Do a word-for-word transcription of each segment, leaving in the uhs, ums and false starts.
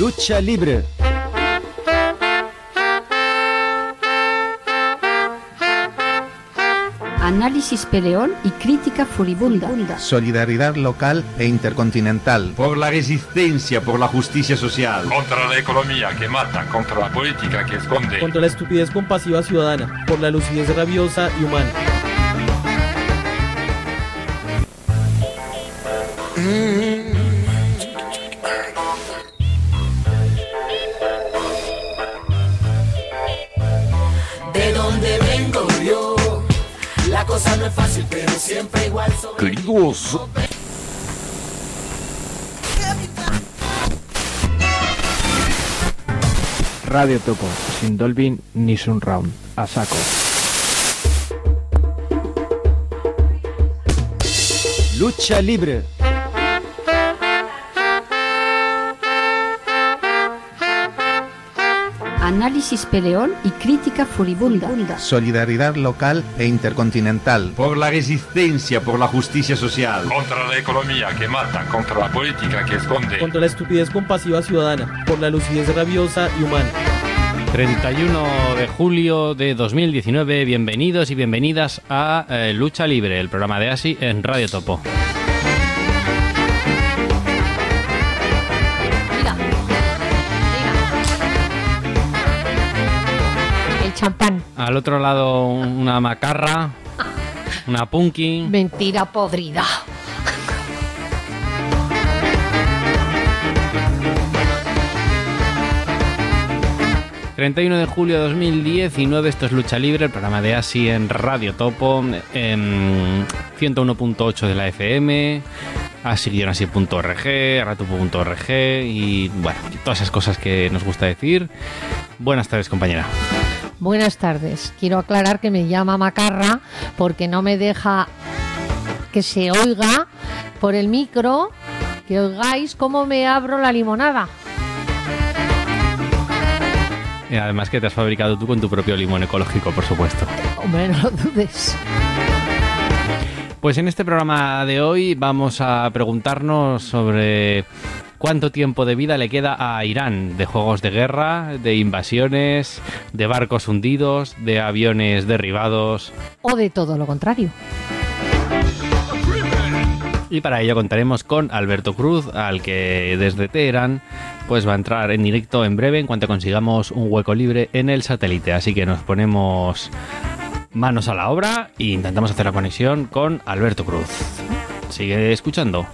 Lucha libre. Análisis peleón y crítica furibunda. Solidaridad local e intercontinental. Por la resistencia, por la justicia social. Contra la economía que mata, contra la política que esconde. Contra la estupidez compasiva ciudadana, por la lucidez rabiosa y humana. De dónde vengo yo, la cosa no es fácil, pero siempre igual. Queridos. Radio Topo, sin Dolby ni Surround, a saco. Lucha libre. Análisis peleón y crítica furibunda. Solidaridad local e intercontinental. Por la resistencia, por la justicia social. Contra la economía que mata, contra la política que esconde. Contra la estupidez compasiva ciudadana, por la lucidez rabiosa y humana. treinta y uno de julio de dos mil diecinueve, bienvenidos y bienvenidas a eh, Lucha Libre, el programa de A S I en Radio Topo. Champán. Al otro lado una macarra, una punky. Mentira podrida. treinta y uno de julio de dos mil diecinueve, esto es Lucha Libre, el programa de A S I en Radio Topo, en ciento uno punto ocho de la F M, asi guion asi punto org, ratopo punto org y bueno, todas esas cosas que nos gusta decir. Buenas tardes, compañera. Buenas tardes. Quiero aclarar que me llama Macarra porque no me deja que se oiga por el micro, que oigáis cómo me abro la limonada. Y además que te has fabricado tú con tu propio limón ecológico, por supuesto. Hombre, no lo dudes. Pues en este programa de hoy vamos a preguntarnos sobre cuánto tiempo de vida le queda a Irán, de juegos de guerra, de invasiones, de barcos hundidos, de aviones derribados. O de todo lo contrario. Y para ello contaremos con Alberto Cruz, al que desde Teherán pues va a entrar en directo en breve en cuanto consigamos un hueco libre en el satélite. Así que nos ponemos manos a la obra e intentamos hacer la conexión con Alberto Cruz. Sigue escuchando.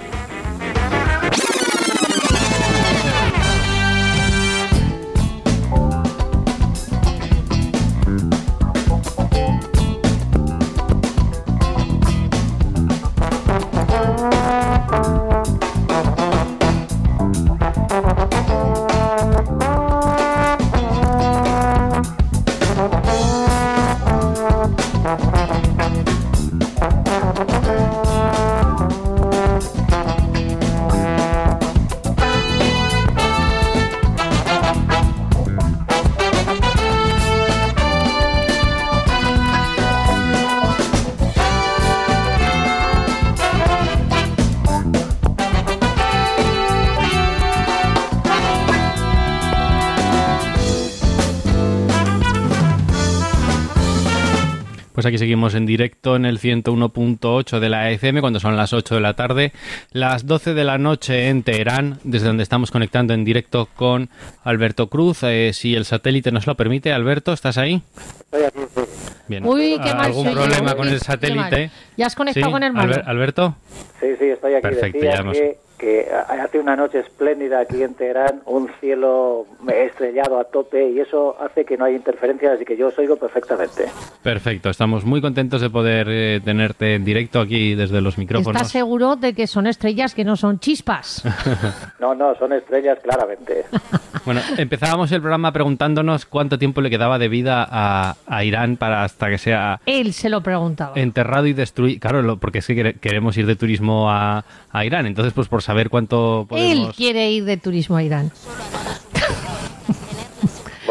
Pues aquí seguimos en directo en el ciento uno punto ocho de la F M cuando son las ocho de la tarde, las doce de la noche en Teherán, desde donde estamos conectando en directo con Alberto Cruz. Eh, si el satélite nos lo permite, Alberto, ¿estás ahí? Estoy aquí, sí. Bien. Uy, qué mal. ¿Algún problema con el satélite? ¿Ya has conectado ¿Sí? con el mando? Alber- ¿Alberto? Sí, sí, estoy aquí. Perfecto, Decía ya hemos... que, que hace una noche espléndida aquí en Teherán, un cielo estrellado a tope y eso hace que no haya interferencias y que yo os oigo perfectamente. Perfecto, estamos muy contentos de poder eh, tenerte en directo aquí desde los micrófonos. ¿Estás seguro de que son estrellas, que no son chispas? No, no, son estrellas claramente. Bueno, empezábamos el programa preguntándonos cuánto tiempo le quedaba de vida a, a Irán para hasta que sea... Él se lo preguntaba. Enterrado y destruido. Claro, lo, porque es que quere, queremos ir de turismo a, a Irán. Entonces, pues por saber cuánto podemos... Él quiere ir de turismo a Irán.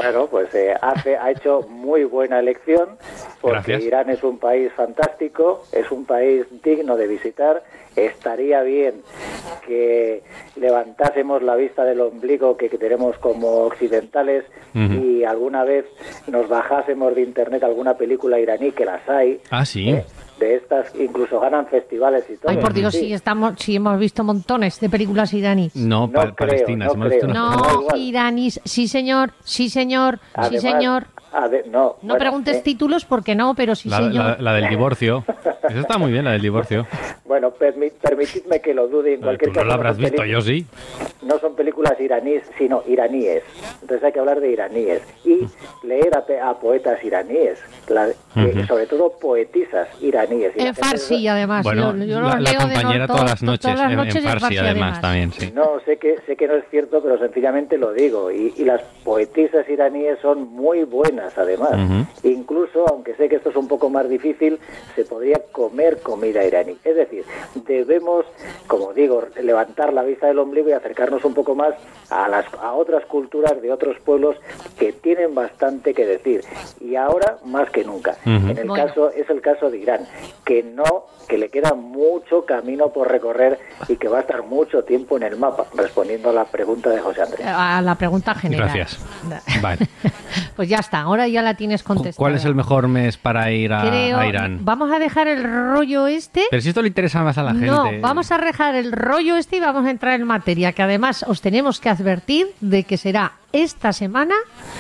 Bueno, pues eh, hace, ha hecho muy buena elección, porque Gracias. Irán es un país fantástico, es un país digno de visitar. Estaría bien que levantásemos la vista del ombligo que, que tenemos como occidentales Ujú. y alguna vez nos bajásemos de internet alguna película iraní, que las hay. Ah, sí. ¿eh? De estas, incluso ganan festivales y todo. Ay, por Dios, Sí. sí, estamos, sí hemos visto montones de películas iraníes. No, No pa- creo, Palestina. no hemos creo. visto una- Da No, igual. iraníes, sí señor, sí señor, sí Además, señor. ade- no, No bueno, preguntes eh, títulos porque no, pero sí La, señor. la- la del divorcio. Eso está muy bien, la del divorcio. Bueno, permi- permitidme que lo dude. En Eh, cualquier Tú no caso, la habrás son visto, peli- yo sí. No son películas iraníes, sino iraníes. Entonces hay que hablar de iraníes y leer a, pe- a poetas iraníes, la- eh, Ujú. sobre todo poetisas iraníes. Y la En gente- farsi, además. Bueno, yo, yo la, los la leo de compañera no- todas las to- noches, todas las en- noches en farsi además también, sí. No, sé que sé que no es cierto, pero sencillamente lo digo. Y, y las poetisas iraníes son muy buenas, además. Ujú. Incluso, aunque sé que esto es un poco más difícil, se podría comer comida iraní. Es decir, debemos, como digo, levantar la vista del ombligo y acercarnos un poco más a las a otras culturas de otros pueblos que tienen bastante que decir. Y ahora más que nunca. Ujú. En el Bueno. caso es el caso de Irán, que no, que le queda mucho camino por recorrer y que va a estar mucho tiempo en el mapa, respondiendo a la pregunta de José Andrés. A la pregunta general. Gracias. Vale. Pues ya está, ahora ya la tienes contestada. ¿Cuál es el mejor mes para ir a, Creo- a Irán? Vamos a dejar el rollo este. Pero si esto le interesa más a la gente. No, vamos a dejar el rollo este y vamos a entrar en materia, que además os tenemos que advertir de que será esta semana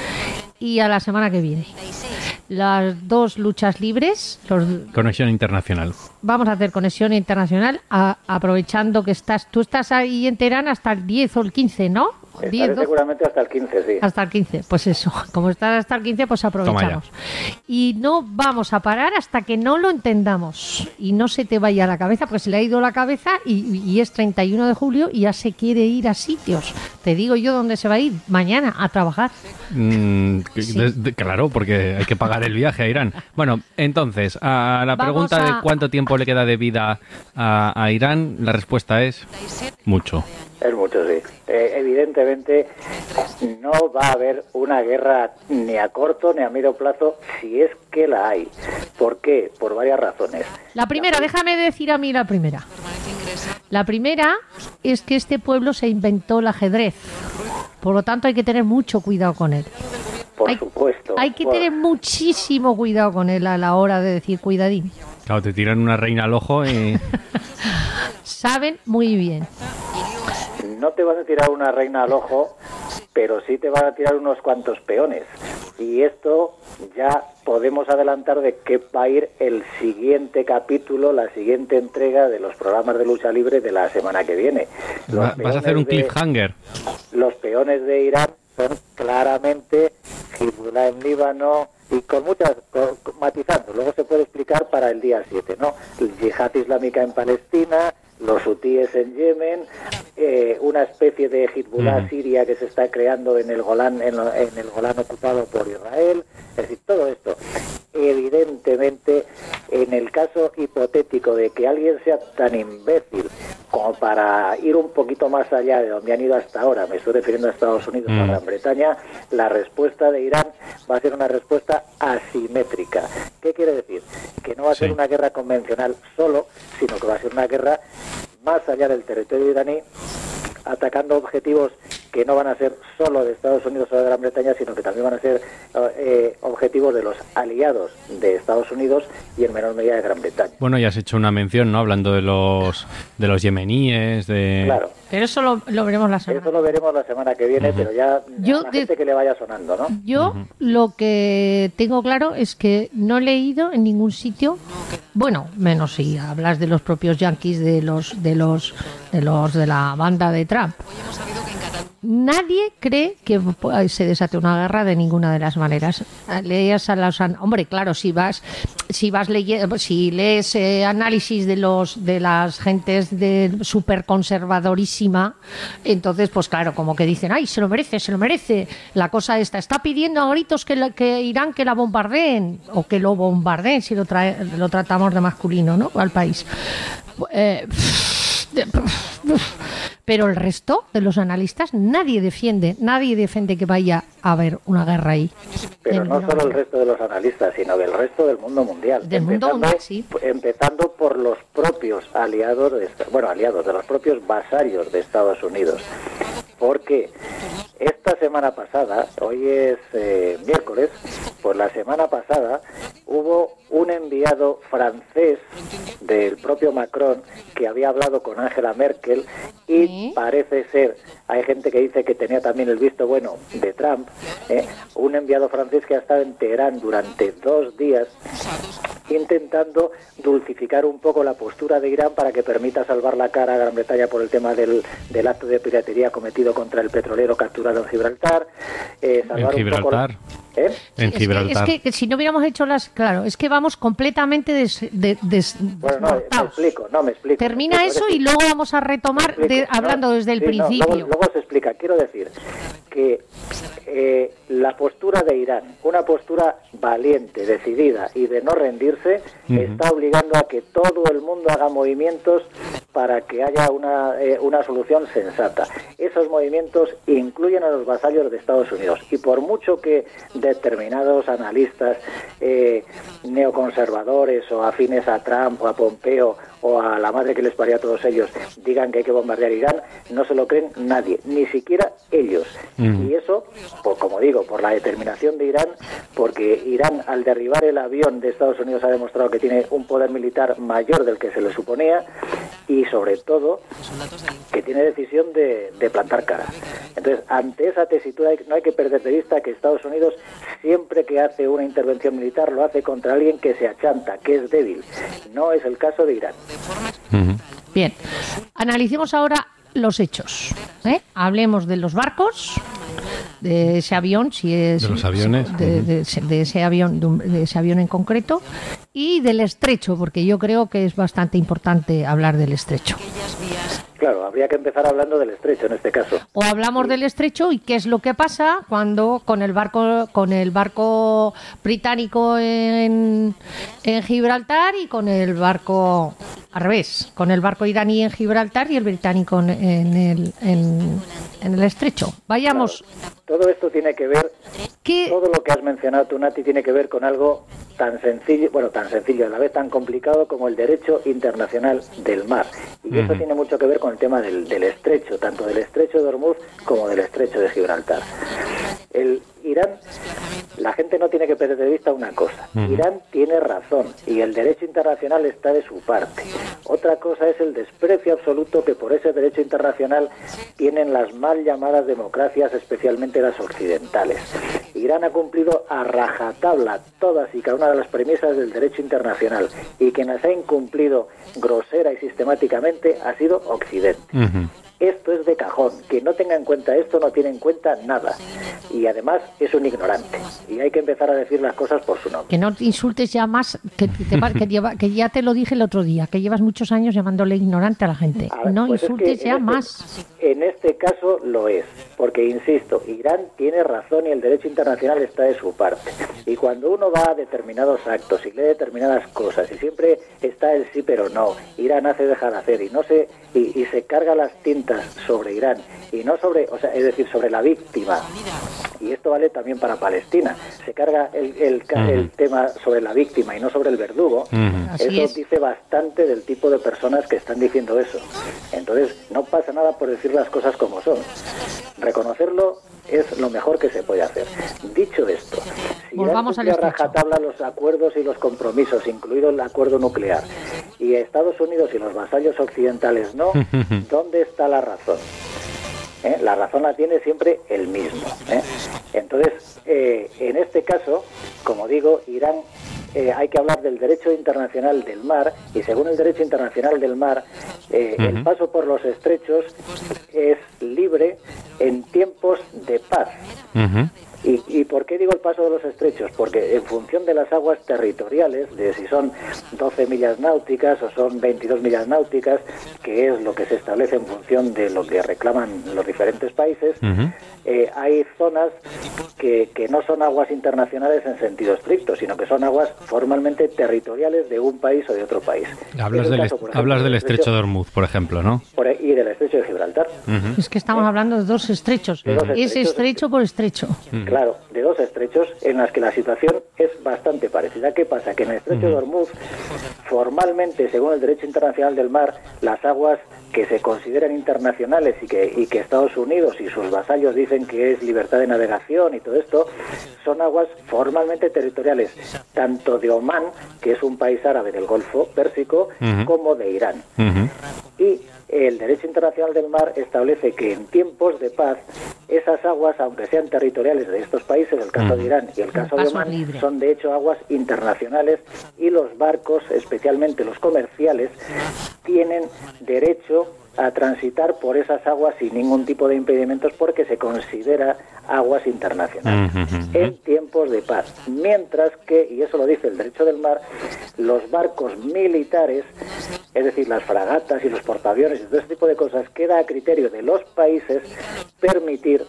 y a la semana que viene. Las dos luchas libres, los, Conexión internacional. vamos a hacer conexión internacional, a- aprovechando que estás, tú estás ahí en Teherán hasta el diez o el quince, ¿no? Estaré diez, doce. seguramente hasta el quince, sí. Hasta el quince, pues eso, como estás hasta el quince, pues aprovechamos. Y no vamos a parar hasta que no lo entendamos y no se te vaya a la cabeza, porque se le ha ido la cabeza y, y es treinta y uno de julio y ya se quiere ir a sitios. Te digo yo dónde se va a ir, mañana a trabajar. Mm, que- Sí. de- de- claro, porque hay que pagar el viaje a Irán. Bueno, entonces, a la Vamos pregunta a- de cuánto tiempo le queda de vida a, a Irán, la respuesta es mucho. Es mucho, sí. Eh, evidentemente no va a haber una guerra ni a corto ni a medio plazo, si es que la hay. ¿Por qué? Por varias razones. La primera, déjame decir a mí la primera. La primera es que este pueblo se inventó el ajedrez. Por lo tanto, hay que tener mucho cuidado con él. Por Hay- supuesto. Hay que Bueno, tener muchísimo cuidado con él a la hora de decir cuidadín. Claro, te tiran una reina al ojo y... Saben muy bien. no te van a tirar una reina al ojo, pero sí te van a tirar unos cuantos peones. Y esto ya podemos adelantar de qué va a ir el siguiente capítulo, la siguiente entrega de los programas de lucha libre de la semana que viene. Los Va- vas a hacer un peones de- cliffhanger. Los peones de Irán son claramente Hezbollah en Líbano y con muchas, con- con- matizando, luego se puede explicar para el día siete, ¿no? El Yihad Islámica en Palestina, los hutíes en Yemen, eh, una especie de Hezbollah Mm. siria que se está creando en el Golán, en, lo- en el Golán ocupado por Israel, es decir, todo esto. Evidentemente, en el caso hipotético de que alguien sea tan imbécil como para ir un poquito más allá de donde han ido hasta ahora, me estoy refiriendo a Estados Unidos o a Mm. Gran Bretaña, la respuesta de Irán va a ser una respuesta asimétrica. ¿Qué quiere decir? Que no va a ser Sí. una guerra convencional solo, sino que va a ser una guerra más allá del territorio iraní, atacando objetivos que no van a ser solo de Estados Unidos o de Gran Bretaña, sino que también van a ser eh, objetivos de los aliados de Estados Unidos y en menor medida de Gran Bretaña. Bueno, ya has hecho una mención, ¿no? Hablando de los de los yemeníes, de... Claro. Pero eso lo, lo veremos la semana. Eso lo veremos la semana que viene, pero ya Yo a la de- gente que le vaya sonando, ¿no? Yo lo que tengo claro es que no he leído en ningún sitio, bueno, menos si hablas de los propios yanquis, de los de los de los de la banda de Trump. Nadie cree que se desate una guerra de ninguna de las maneras. Lees a los an- hombre, claro, si vas si vas leyendo, si lees eh, análisis de los de las gentes de súper conservadorísima, entonces pues claro, como que dicen, ay, se lo merece, se lo merece. La cosa esta está pidiendo a gritos que, la- que Irán que la bombardeen o que lo bombardeen si lo trae, lo tratamos de masculino, ¿no? Al país. Eh, Pero el resto de los analistas, nadie defiende, nadie defiende que vaya a haber una guerra ahí. Pero no solo el resto de los analistas, sino que el resto del mundo mundial. Del mundo mundial, sí. Empezando por los propios aliados, de, bueno, aliados, de los propios vasarios de Estados Unidos. Porque esta semana pasada, hoy es eh, miércoles, pues la semana pasada hubo un enviado francés del propio Macron que había hablado con Angela Merkel y ¿Sí? parece ser, hay gente que dice que tenía también el visto bueno de Trump, ¿eh? un enviado francés que ha estado en Teherán durante dos días intentando dulcificar un poco la postura de Irán para que permita salvar la cara a Gran Bretaña por el tema del, del acto de piratería cometido contra el petrolero capturado en Gibraltar. Eh, salvar ¿En Gibraltar? Un poco, ¿eh? En es Gibraltar. Que, es que si no hubiéramos hecho las... Claro, es que vamos completamente des, de, des, Bueno, no, me explico, no, me explico. Termina me explico, eso y luego vamos a retomar de, hablando no, desde el sí, principio. No, luego, luego se explica. Quiero decir que eh, la postura de Irán, una postura valiente, decidida y de no rendirse, uh-huh. está obligando a que todo el mundo haga movimientos para que haya una, eh, una solución sensata. Esos movimientos incluyen a los vasallos de Estados Unidos y por mucho que determinados analistas eh, neoconservadores o afines a Trump o a Pompeo o a la madre que les parió a todos ellos digan que hay que bombardear Irán, no se lo creen nadie, ni siquiera ellos. Mm. Y eso, pues como digo, por la determinación de Irán, porque Irán al derribar el avión de Estados Unidos ha demostrado que tiene un poder militar mayor del que se le suponía y sobre todo que tiene decisión de, de plantar cara. Entonces, ante esa tesitura no hay que perder de vista que Estados Unidos siempre que hace una intervención militar lo hace contra alguien que se achanta, que es débil. No es el caso de Irán. Uh-huh. Bien, analicemos ahora los hechos. ¿eh? Hablemos de los barcos, de ese avión, si es de los aviones, de, de, de, de ese avión, de, un, de ese avión en concreto, y del estrecho, porque yo creo que es bastante importante hablar del estrecho. Claro, habría que empezar hablando del estrecho en este caso. O hablamos del estrecho y qué es lo que pasa cuando con el barco con el barco británico en, en Gibraltar y con el barco al revés, con el barco iraní en Gibraltar y el británico en, en el en, en el estrecho. Vayamos. Claro. Todo esto tiene que ver, ¿Qué? todo lo que has mencionado tú, Nati, tiene que ver con algo tan sencillo, bueno, tan sencillo, a la vez tan complicado como el derecho internacional del mar. Y uh-huh. eso tiene mucho que ver con el tema del, del estrecho, tanto del estrecho de Hormuz como del estrecho de Gibraltar. El Irán, la gente no tiene que perder de vista una cosa. Uh-huh. Irán tiene razón y el derecho internacional está de su parte. Otra cosa es el desprecio absoluto que por ese derecho internacional tienen las mal llamadas democracias, especialmente las occidentales. Irán ha cumplido a rajatabla todas y cada una de las premisas del derecho internacional y quien las ha incumplido grosera y sistemáticamente ha sido Occidente. Uh-huh. Esto es de cajón. Quien no tenga en cuenta esto no tiene en cuenta nada. Y además es un ignorante. Y hay que empezar a decir las cosas por su nombre. Que no te insultes ya más, que, te, que, lleva, que ya te lo dije el otro día, que llevas muchos años llamándole ignorante a la gente. A ver, no pues insultes es que ya este, más. En este caso lo es. Porque, insisto, Irán tiene razón y el derecho internacional está de su parte. Y cuando uno va a determinados actos y lee determinadas cosas y siempre está el sí pero no, Irán hace dejar de hacer y no se y, y se carga las tintas sobre Irán y no sobre, o sea, es decir, sobre la víctima. Y esto vale también para Palestina. Se carga el, el, uh-huh. el tema sobre la víctima y no sobre el verdugo. Uh-huh. Eso es. Dice bastante del tipo de personas que están diciendo eso. Entonces, no pasa nada por decir las cosas como son. Reconocerlo es lo mejor que se puede hacer. Dicho esto, si Irán cumple a rajatabla los acuerdos y los compromisos, incluido el acuerdo nuclear, y Estados Unidos y los vasallos occidentales no, ¿dónde está la razón? ¿Eh? La razón la tiene siempre el mismo. ¿eh? Entonces, eh, en este caso, como digo, Irán, eh, hay que hablar del derecho internacional del mar, y según el derecho internacional del mar, eh, uh-huh. el paso por los estrechos es libre en tiempos de paz. Uh-huh. ¿Y, ¿Y por qué digo el paso de los estrechos? Porque en función de las aguas territoriales, de si son doce millas náuticas o son veintidós millas náuticas, que es lo que se establece en función de lo que reclaman los diferentes países, uh-huh. eh, hay zonas que, que no son aguas internacionales en sentido estricto, sino que son aguas formalmente territoriales de un país o de otro país. Hablas, del, caso, est- ejemplo, hablas del estrecho de Hormuz, por ejemplo, ¿no? Por, y del estrecho de Gibraltar. Uh-huh. Es que estamos ¿Eh? hablando de dos estrechos. De dos estrechos. Es estrecho por estrecho. Uh-huh. Claro, de dos estrechos en las que la situación es bastante parecida. ¿Qué pasa? Que en el estrecho uh-huh. de Hormuz, formalmente, según el derecho internacional del mar, las aguas que se consideran internacionales y que, y que Estados Unidos y sus vasallos dicen que es libertad de navegación y todo esto, son aguas formalmente territoriales, tanto de Omán, que es un país árabe del Golfo Pérsico, uh-huh. como de Irán. Uh-huh. Y el derecho internacional del mar establece que en tiempos de paz, esas aguas, aunque sean territoriales de estos países, el caso uh-huh. de Irán y el caso de Omán, libre. son de hecho aguas internacionales, y los barcos, especialmente los comerciales, tienen derecho a transitar por esas aguas sin ningún tipo de impedimentos, porque se considera aguas internacionales uh-huh. en tiempos de paz. Mientras que, y eso lo dice el derecho del mar, los barcos militares, es decir, las fragatas y los portaaviones y todo ese tipo de cosas, queda a criterio de los países permitir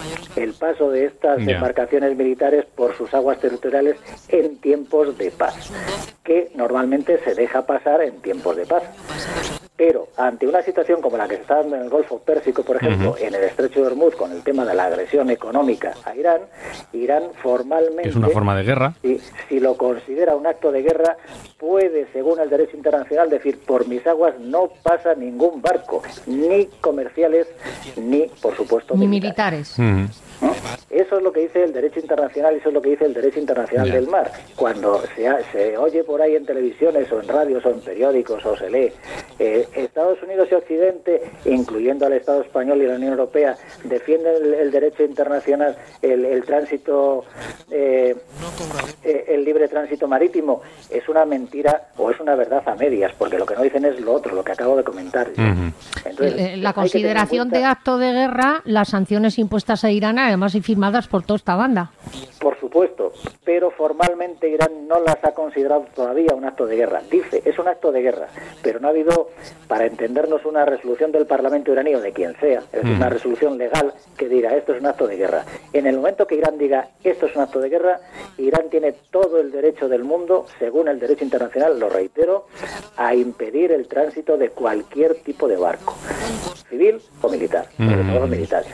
el paso de estas yeah. embarcaciones militares por sus aguas territoriales en tiempos de paz, que normalmente se deja pasar en tiempos de paz. Pero ante una situación como la que se está dando en el Golfo Pérsico, por ejemplo, uh-huh. en el estrecho de Hormuz, con el tema de la agresión económica a Irán, Irán formalmente... Es una forma de guerra. Si, si lo considera un acto de guerra, puede, según el derecho internacional, decir, por mis aguas no pasa ningún barco, ni comerciales, ni, por supuesto, ni militares. militares. Uh-huh. ¿No? Eso es lo que dice el derecho internacional, y eso es lo que dice el derecho internacional yeah. del mar. Cuando se, ha, se oye por ahí en televisiones o en radios o en periódicos o se lee, eh, Estados Unidos y Occidente, incluyendo al Estado español y la Unión Europea, defienden el, el derecho internacional, el, el tránsito, eh, eh, el libre tránsito marítimo, es una mentira o es una verdad a medias, porque lo que no dicen es lo otro, lo que acabo de comentar. Uh-huh. Entonces, eh, la consideración de acto de guerra, las sanciones impuestas a Irán, además y firmadas por toda esta banda. Por supuesto, pero formalmente Irán no las ha considerado todavía un acto de guerra. Dice, es un acto de guerra, pero no ha habido, para entendernos, una resolución del Parlamento iraní o de quien sea, es decir, mm. una resolución legal que diga esto es un acto de guerra. En el momento que Irán diga esto es un acto de guerra, Irán tiene todo el derecho del mundo, según el derecho internacional, lo reitero, a impedir el tránsito de cualquier tipo de barco, civil o militar, mm. sobre todo militares.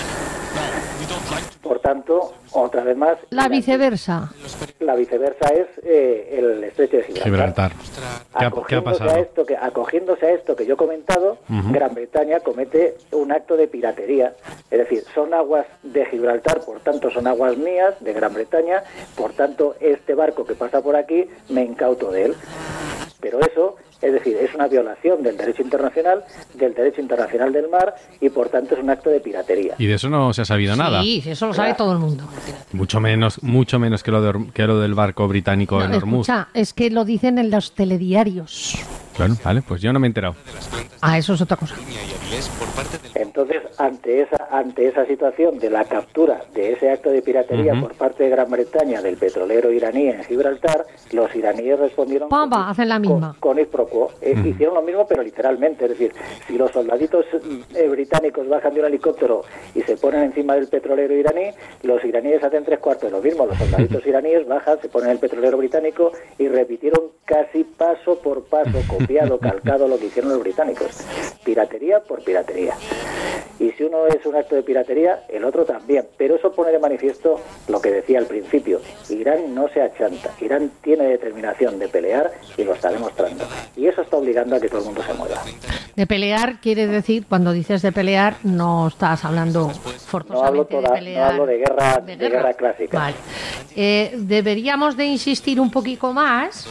Por tanto, otra vez más... La viceversa. La viceversa es eh, el estrecho de Gibraltar. Gibraltar. ¿Qué ha, ¿qué ha pasado? A esto que, acogiéndose a esto que yo he comentado, uh-huh. Gran Bretaña comete un acto de piratería. Es decir, son aguas de Gibraltar, por tanto son aguas mías, de Gran Bretaña, por tanto este barco que pasa por aquí me incauto de él. Pero eso... Es decir, es una violación del derecho internacional, del derecho internacional del mar, y por tanto es un acto de piratería. Y de eso no se ha sabido sí, nada. Sí, eso lo sabe todo el mundo. Mucho menos, mucho menos que lo, de, que lo del barco británico no, en Hormuz. Escucha, es que lo dicen en los telediarios. Claro, vale, pues yo no me he enterado. Ah, eso es otra cosa. Entonces, ante esa ante esa situación de la captura de ese acto de piratería uh-huh. por parte de Gran Bretaña del petrolero iraní en Gibraltar, los iraníes respondieron Pamba, con, hacen la misma. con, con pro quo. Eh, uh-huh. Hicieron lo mismo, pero literalmente. Es decir, si los soldaditos eh, británicos bajan de un helicóptero y se ponen encima del petrolero iraní, los iraníes hacen tres cuartos de lo mismo. Los soldaditos iraníes bajan, se ponen el petrolero británico y repitieron casi paso por paso, copiado, calcado lo que hicieron los británicos. Piratería por piratería. Y si uno es un acto de piratería, el otro también. Pero eso pone de manifiesto lo que decía al principio. Irán no se achanta. Irán tiene determinación de pelear y lo está demostrando. Y eso está obligando a que todo el mundo se mueva. De pelear quiere decir, cuando dices de pelear, no estás hablando forzosamente no hablo toda, de pelear. No hablo de guerra, de de guerra. guerra clásica. Vale. Eh, deberíamos de insistir un poquito más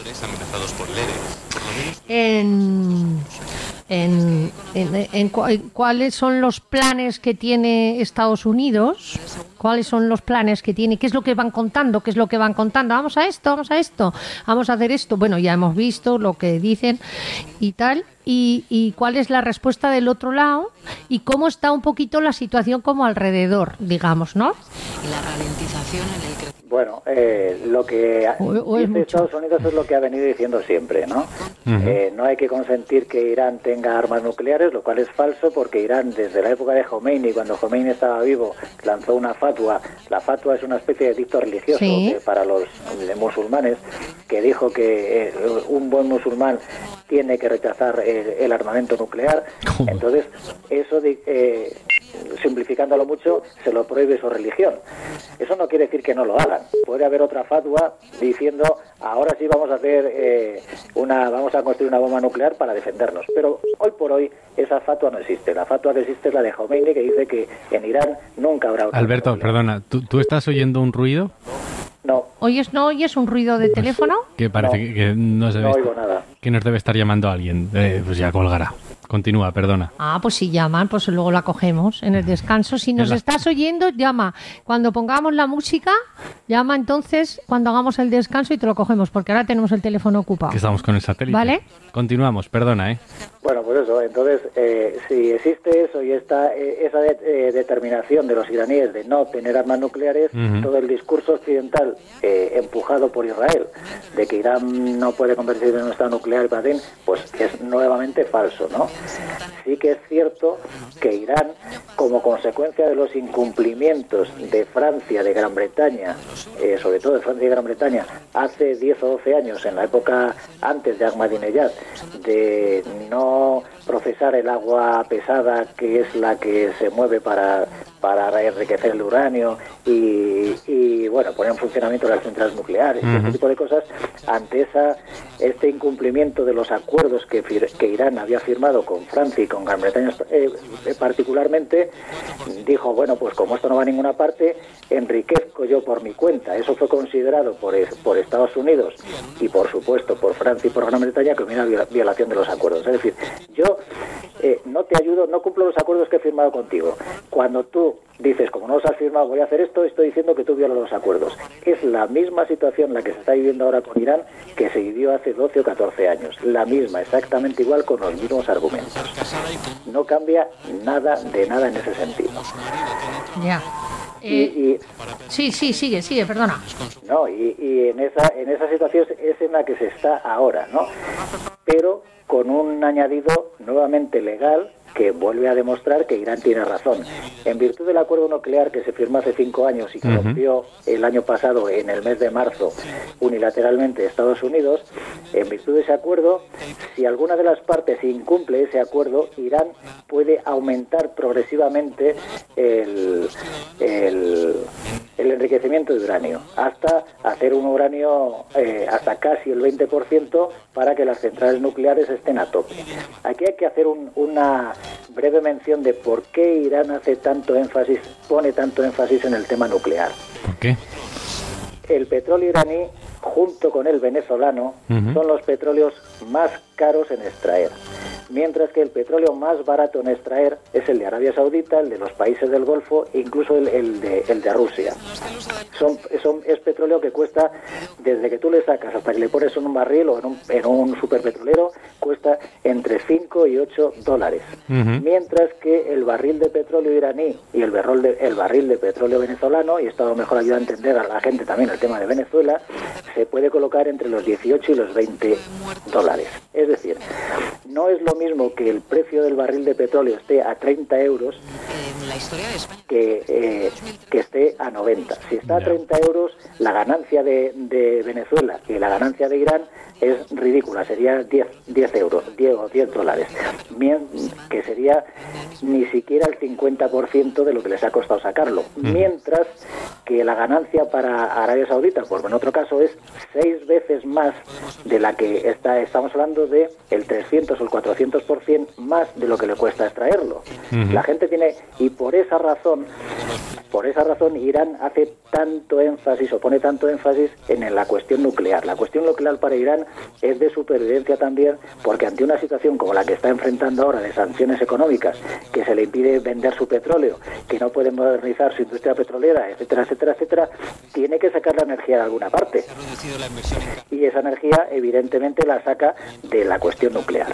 en... En, en, en, en cuáles son los planes que tiene Estados Unidos, cuáles son los planes que tiene, qué es lo que van contando, qué es lo que van contando, vamos a esto, vamos a esto, vamos a hacer esto, bueno, ya hemos visto lo que dicen y tal, y, y cuál es la respuesta del otro lado y cómo está un poquito la situación como alrededor, digamos, ¿no? Y la ralentización en el crecimiento. Bueno, eh, lo que O- o es dice mucho. Estados Unidos es lo que ha venido diciendo siempre, ¿no? Ujú. Eh, no hay que consentir que Irán tenga armas nucleares, lo cual es falso porque Irán, desde la época de Khomeini, cuando Khomeini estaba vivo, lanzó una fatwa. La fatwa es una especie de dicto religioso Sí. que para los de musulmanes, que dijo que eh, un buen musulmán tiene que rechazar eh, el armamento nuclear. ¿Cómo? Entonces, eso, di- eh, simplificándolo mucho, se lo prohíbe su religión. Eso no quiere decir que no lo hagan. Puede haber otra fatwa diciendo, ahora sí vamos a hacer eh, una, vamos a construir una bomba nuclear para defendernos. Pero hoy por hoy esa fatwa no existe. La fatwa que existe es la de Khomeini, que dice que en Irán nunca habrá otra Alberto, bomba nuclear. perdona, ¿tú, tú estás oyendo un ruido? No, ¿Oyes, no oyes un ruido de teléfono? Que parece No. que, que no se no ve. oigo nada. Que nos debe estar llamando alguien. Eh, pues ya colgará. Continúa, perdona. Ah, pues si llaman, pues luego la cogemos en el descanso. Si nos En la- estás oyendo, llama. Cuando pongamos la música, llama entonces cuando hagamos el descanso y te lo cogemos, porque ahora tenemos el teléfono ocupado. Que estamos con el satélite. ¿Vale? Continuamos, perdona, ¿eh? Bueno, pues eso, entonces, eh, si existe eso y esta, eh, esa de- eh, determinación de los iraníes de no tener armas nucleares, Ujú. todo el discurso occidental eh, empujado por Israel de que Irán no puede convertirse en un estado nuclear y patín, pues es nuevamente falso, ¿no? Sí que es cierto que Irán, como consecuencia de los incumplimientos de Francia, de Gran Bretaña, eh, sobre todo de Francia y Gran Bretaña, hace diez o doce años, en la época antes de Ahmadinejad, de no procesar el agua pesada, que es la que se mueve para, para enriquecer el uranio y, y, bueno, poner en funcionamiento las centrales nucleares, y este tipo de cosas, ante esa este incumplimiento de los acuerdos que, fir- que Irán había firmado con Francia y con Gran Bretaña eh, eh, particularmente, dijo, bueno, pues como esto no va a ninguna parte, enriquezco yo por mi cuenta. Eso fue considerado por, es- por Estados Unidos y, por supuesto, por Francia y por Gran Bretaña como una viola- violación de los acuerdos. Es decir, yo eh, no te ayudo, no cumplo los acuerdos que he firmado contigo. Cuando tú dices, como no los has firmado, voy a hacer esto, estoy diciendo que tú violas los acuerdos. Es la misma situación la que se está viviendo ahora con Irán que se vivió hace doce o catorce años. La misma, exactamente igual, con los mismos argumentos. No cambia nada de nada en ese sentido. Ya. Y, Eh, y- sí, sí, sigue, sigue, perdona. no, y, y en esa en esa situación es en la que se está ahora, ¿no? Pero con un añadido nuevamente legal que vuelve a demostrar que Irán tiene razón. En virtud del acuerdo nuclear que se firmó hace cinco años y que Ujú. rompió el año pasado, en el mes de marzo, unilateralmente Estados Unidos, en virtud de ese acuerdo, si alguna de las partes incumple ese acuerdo, Irán puede aumentar progresivamente el, el, el enriquecimiento de uranio, hasta hacer un uranio eh, hasta casi el veinte por ciento para que las centrales nucleares estén a tope. Aquí hay que hacer un- una breve mención de por qué Irán hace tanto énfasis, pone tanto énfasis en el tema nuclear. ¿Por qué? El petróleo iraní, junto con el venezolano, Ujú. son los petróleos más caros en extraer, mientras que el petróleo más barato en extraer es el de Arabia Saudita, el de los países del Golfo e incluso el, el de, el de Rusia. Son, son- es petróleo que cuesta, desde que tú le sacas hasta que le pones en un barril o en un, en un superpetrolero, cuesta entre cinco y ocho dólares. Ujú. Mientras que el barril de petróleo iraní y el, barril de, el barril de petróleo venezolano, y esto a lo mejor ayuda a entender a la gente también el tema de Venezuela, se puede colocar entre los dieciocho y los veinte dólares. Es decir, no es lo mismo que el precio del barril de petróleo esté a treinta euros que, eh, que esté a noventa. Si está a Ya. treinta euros, la ganancia de, de Venezuela y la ganancia de Irán es ridícula, sería diez, diez euros, diez o diez dólares, Mien- que sería ni siquiera el cincuenta por ciento de lo que les ha costado sacarlo. Mientras que la ganancia para Arabia Saudita, por en otro caso, es seis veces más de la que está, estamos hablando de el trescientos o el cuatrocientos por ciento más de lo que le cuesta extraerlo. Ujú. La gente tiene, y por esa razón, por esa razón Irán hace tanto énfasis o pone tanto énfasis en la cuestión nuclear. La cuestión nuclear para Irán es de supervivencia también, porque ante una situación como la que está enfrentando ahora de sanciones económicas, que se le impide vender su petróleo, que no puede modernizar su industria petrolera, etcétera, etcétera, etcétera, tiene que sacar la energía de alguna parte. Y esa energía evidentemente la saca de la cuestión nuclear.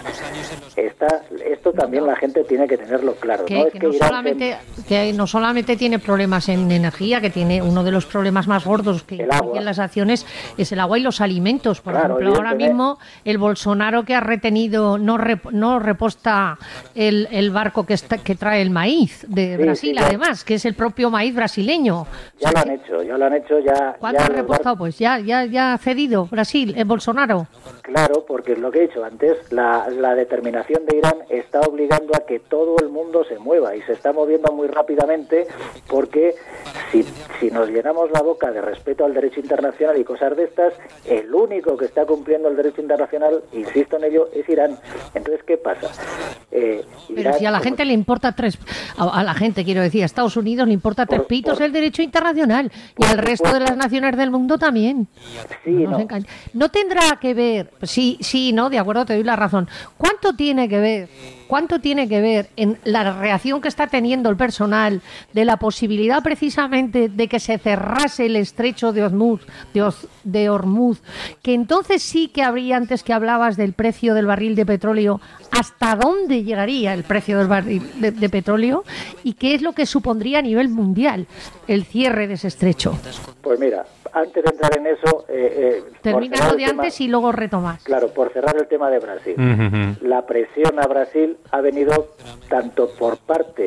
Esta, esto también la gente tiene que tenerlo claro. Que no es que que no Irán solamente, que no solamente tiene problemas problemas en energía, que tiene uno de los problemas más gordos que tienen las acciones es el agua y los alimentos. Por Claro, ejemplo, ahora evidentemente. mismo el Bolsonaro que ha retenido no rep- no reposta el, el barco que está, que trae el maíz de Sí, Brasil, sí, ya. además, que es el propio maíz brasileño. Ya lo han hecho, ya lo han hecho, ya... ¿Cuánto ya ha los repostado? Pues ya, ya, ya ha cedido Brasil, el Bolsonaro. Claro, porque es lo que he dicho antes, la, la determinación de Irán está obligando a que todo el mundo se mueva y se está moviendo muy rápidamente porque si, si nos llenamos la boca de respeto al derecho internacional y cosas de estas, el único que está cumpliendo el derecho internacional, insisto en ello, es Irán. Entonces, ¿qué pasa? Eh, Pero Irán, si a la como- gente le importa tres, a, a la gente quiero decir, a Estados Unidos le importa tres Por- pitos por- el derecho internacional y al resto de las naciones del mundo también. Sí, No, no. nos engañe. No tendrá que ver, sí, sí, no, de acuerdo, te doy la razón. ¿Cuánto tiene que ver? ¿Cuánto tiene que ver en la reacción que está teniendo el personal de la posibilidad precisamente de que se cerrase el estrecho de Hormuz, de, Oz- de Hormuz, que entonces sí que habría, antes que hablabas del precio del barril de petróleo, hasta dónde llegaría el precio del barril de, de petróleo y qué es lo que supondría a nivel mundial el cierre de ese estrecho? Pues mira, antes de entrar en eso... Eh, eh, por Termina cerrar lo el de tema- antes y luego retomas. Claro, por cerrar el tema de Brasil. Ujú. La presión a Brasil ha venido tanto por parte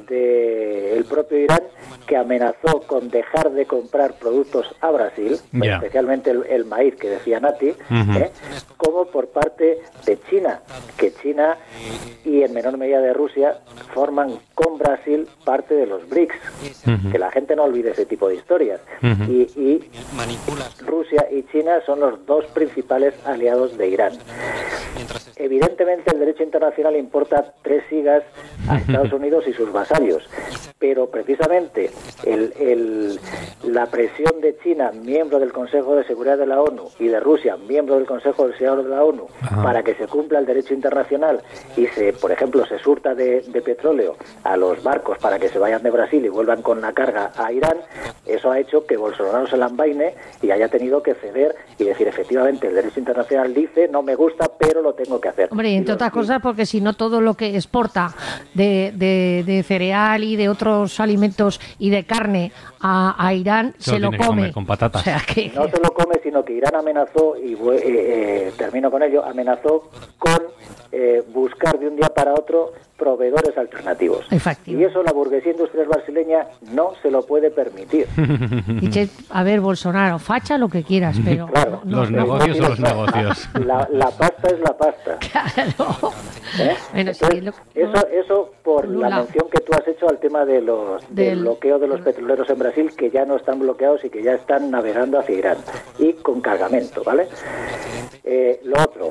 del propio Irán, que amenazó con dejar de comprar productos a Brasil, Ya. especialmente el, el maíz que decía Nati, Ujú. ¿eh? como por parte de China, que China y en menor medida de Rusia forman con Brasil parte de los BRICS. Ujú. Que la gente no olvide ese tipo de historias. Ujú. y, y Rusia y China son los dos principales aliados de Irán. Evidentemente el derecho internacional importa tres sigas a Estados Unidos y sus vasallos, pero precisamente el, el, la presión de China, miembro del Consejo de Seguridad de la ONU, y de Rusia, miembro del Consejo de Seguridad de la ONU, Ajá. para que se cumpla el derecho internacional y se, por ejemplo, se surta de, de petróleo a los barcos para que se vayan de Brasil y vuelvan con la carga a Irán, eso ha hecho que Bolsonaro se la envaine y haya tenido que ceder y decir, efectivamente, el derecho internacional dice, no me gusta, pero lo tengo que hacer. Hombre, Y entre los- otras cosas, porque si no todo lo que exporta de, de, de cereal y de otros alimentos y de carne a, a Irán Se se, lo lo tiene que come. comer con patatas. O sea, que, No se lo come, sino que Irán amenazó, y voy- eh, eh, termino con ello, amenazó con eh, buscar de un día para otro proveedores alternativos. Efectivo. Y eso la burguesía industrial brasileña no se lo puede permitir. y che, a ver, Bolsonaro, facha lo que quieras, pero... Claro. no- Los no- negocios son los negocios. La, la pasta es la pasta. Claro. ¿eh? Bueno, sí, Entonces, lo- eso, eso por por un la lado. mención que tú has hecho al tema de los, del, Del- bloqueo de los petroleros en Brasil, que ya no están bloqueados y que ya están navegando hacia Irán y con cargamento, ¿vale? Eh, lo otro,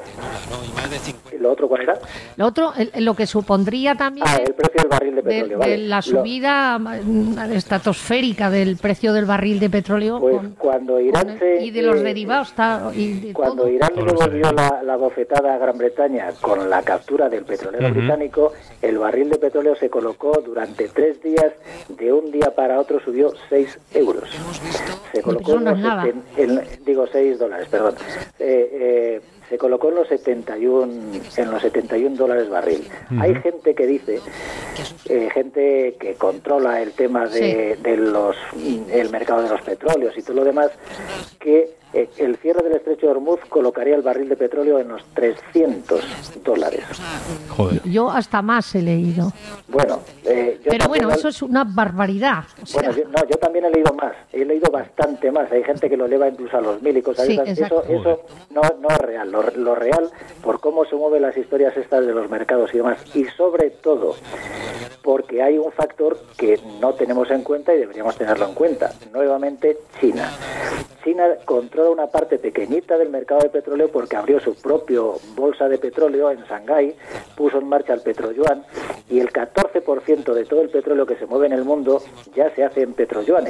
¿lo otro cuál era? Lo otro, el- lo que supondría también... Ah, el precio del barril de de, petróleo, de ¿vale? la Lo- subida mm, estratosférica del precio del barril de petróleo Pues con- cuando Irán con- se... y de los eh, derivados ta- y de Cuando todo. Irán le Todos los devolvió derivados. la, la bofetada a Gran Bretaña con la captura del petrolero Ujú. británico, el barril de petróleo se colocó durante tres días, de un día para otro subió seis euros. Se colocó eso en no los es nada. seten- en- digo seis dólares, perdón. Eh, eh, se colocó en los setenta y uno en los setenta y uno dólares barril. Ujú. Hay gente que dice, eh, gente que controla el tema de, de los el mercado de los petróleos y todo lo demás, que eh, el cierre del estrecho de Hormuz colocaría el barril de petróleo en los trescientos dólares. Joder. Yo hasta más he leído. Bueno, eh, yo Pero también bueno, al- eso es una barbaridad. O sea, Bueno, yo, no, yo también he leído más, he leído bastante más. Hay gente que lo eleva incluso a los mil y cosas Sí, de esas. Eso, exacto. eso no, no es real. Lo, lo real, por cómo se mueven las historias estas de los mercados y demás, y sobre todo porque hay un factor que no tenemos en cuenta y deberíamos tenerlo en cuenta. Nuevamente, China. China controla una parte pequeñita del mercado de petróleo porque abrió su propio bolsa de petróleo en Shanghái, puso en marcha el petroyuan y el catorce por ciento de todo el petróleo que se mueve en el mundo ya se hace en petroyuanes.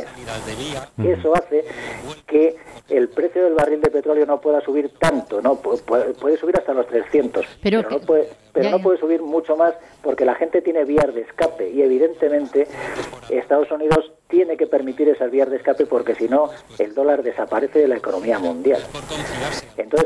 Eso hace que el precio del barril de petróleo no pueda subir tanto, no Pu- puede, puede subir hasta los trescientos, Pero pero, que- no puede, pero ya, no ya. puede subir mucho más porque la gente tiene vías de escape y evidentemente Estados Unidos tiene que permitir esas vías de escape porque si no el dólar desaparece de la economía mundial. Entonces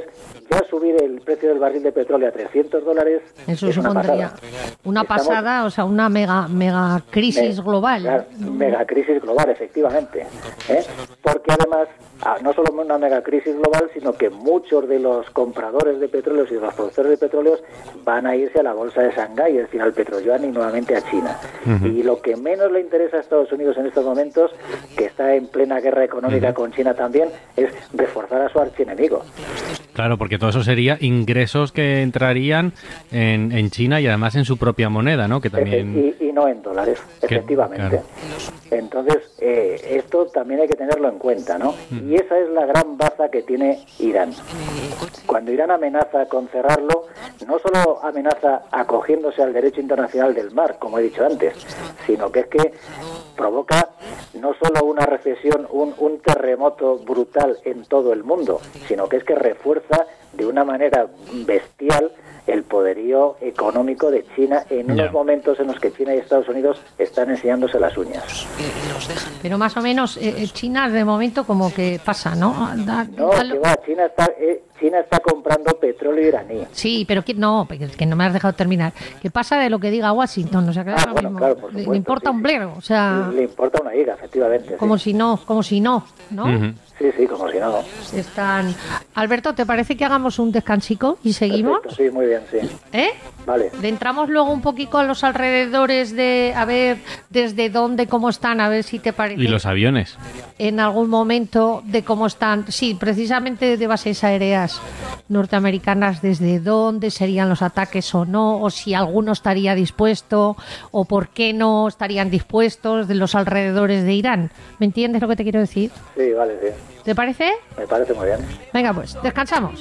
ya subir el precio del barril de petróleo a trescientos dólares Eso es una supondría pasada. una Estamos- pasada, o sea, una mega mega crisis Me- global. Claro, mega crisis global, efectivamente. ¿eh? Porque además, ah, no solo una mega crisis global, sino que muchos de los compradores de petróleos y de los productores de petróleos van a irse a la bolsa de Shanghái, es decir, al petroyuan y nuevamente a China. Ujú. Y lo que menos le interesa a Estados Unidos en estos momentos, que está en plena guerra económica Ujú. con China también, es reforzar a su archienemigo. Claro, porque todo eso sería ingresos que entrarían en, en China y además en su propia moneda, ¿no? Que también... Y, y no en dólares, Que- efectivamente. claro. Entonces, eh, esto también hay que tenerlo en cuenta, ¿no? Mm. Y esa es la gran baza que tiene Irán. Cuando Irán amenaza con cerrarlo, no solo amenaza acogiéndose al derecho internacional del mar, como he dicho antes, sino que es que provoca no solo una recesión, un, un terremoto brutal en todo el mundo, sino que es que refuerza de una manera bestial el poderío económico de China en Ya. unos momentos en los que China y Estados Unidos están enseñándose las uñas. Pero más o menos eh, eh, China de momento como que pasa, ¿no? Da- No, da que lo- va, China está, eh, China está comprando petróleo iraní. Sí, pero que no, que que no me has dejado terminar. ¿Qué pasa de lo que diga Washington? O sea, que Ah, ahora bueno, mismo claro, por le- le, supuesto, importa sí, un sí. bledo, o sea, Le importa una higa, efectivamente. como sí. si no, como si no, ¿no? Ujú. Sí, sí, como si no. Están. Alberto, ¿te parece que hagamos un descansico y seguimos? Perfecto, sí, muy bien, sí. ¿Eh? Vale. Le entramos luego un poquito a los alrededores de, a ver desde dónde, cómo están, a ver si te parece Y los aviones. en algún momento de cómo están, sí, precisamente de bases aéreas norteamericanas, desde dónde serían los ataques o no, o si alguno estaría dispuesto, o por qué no estarían dispuestos de los alrededores de Irán. ¿Me entiendes lo que te quiero decir? Sí, vale, sí. ¿Te parece? Me parece muy bien. Venga, pues, descansamos.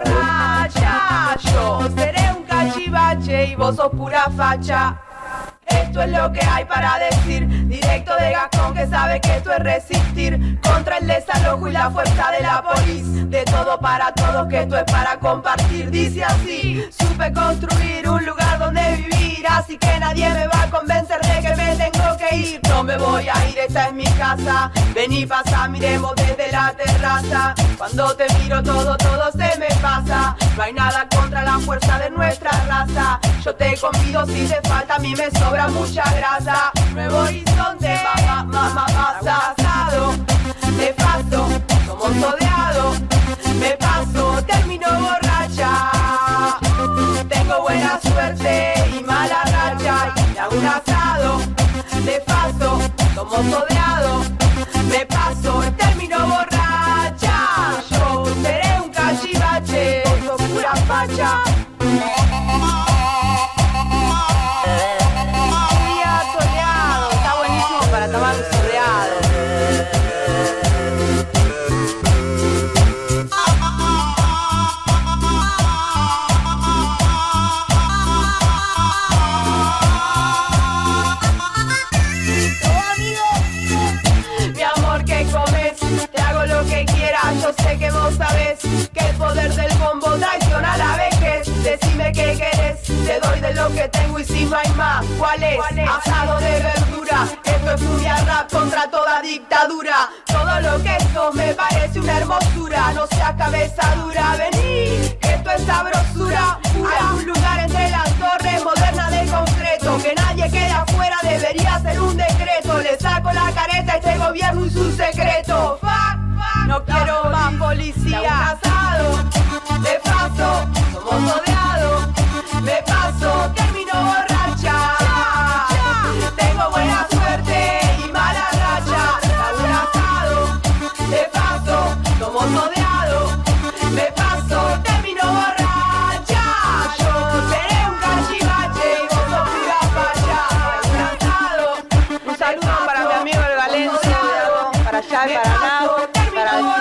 borracha, yo seré un cachivache y vos sos pura facha. Esto es lo que hay para decir, directo de Gascón que sabe que esto es resistir contra el desalojo y la fuerza de la polis. De todo para todos, que esto es para compartir. Dice así, supe construir un lugar donde vivir, así que nadie me va a convencer de que me tengo que ir. No me voy a ir, esta es mi casa. Vení, pasa, miremos desde la terraza. Cuando te miro todo, todo se me pasa. No hay nada contra la fuerza de nuestra raza. Yo te convido si te falta, a mí me sobra mucha grasa. Nuevo horizonte, mamá, mamá, pasado. De paso, somos odiados. Me paso, termino borracha. Tengo buena suerte y mala racha. Y hago un asado. De paso, somos odiados. Me paso, termino borracha. Yo seré un cachivache. Vos sos pura facha. Día soleado, está buenísimo para tomar un soleado. Mi amor, ¿qué comes? Te hago lo que quieras, yo sé que vos sabés que el poder del bombo traiciona la vejez. Decime qué querés, te doy de lo que tengo y si no hay más, ¿cuál es? Asado de verdura, esto es furia rap contra toda dictadura. Todo lo que sos me parece una hermosura, no seas cabeza dura, vení, que esto es sabrosura. Hay un lugar entre las torres moderna de concreto, que nadie quede afuera, debería ser un decreto. Le saco la careta a este gobierno y su secreto. Fuck, fuck, no quiero más policía. Asado, de paso, somos odiados. Me paso, termino borracha. Tengo buena suerte y mala racha. Hago un asado, de paso, somos odiados. Me paso, termino borracha. Yo seré un cachivache y vos sos pura facha. Hago un asado, un saludo para mi amigo el Valencia, para allá y para acá, para el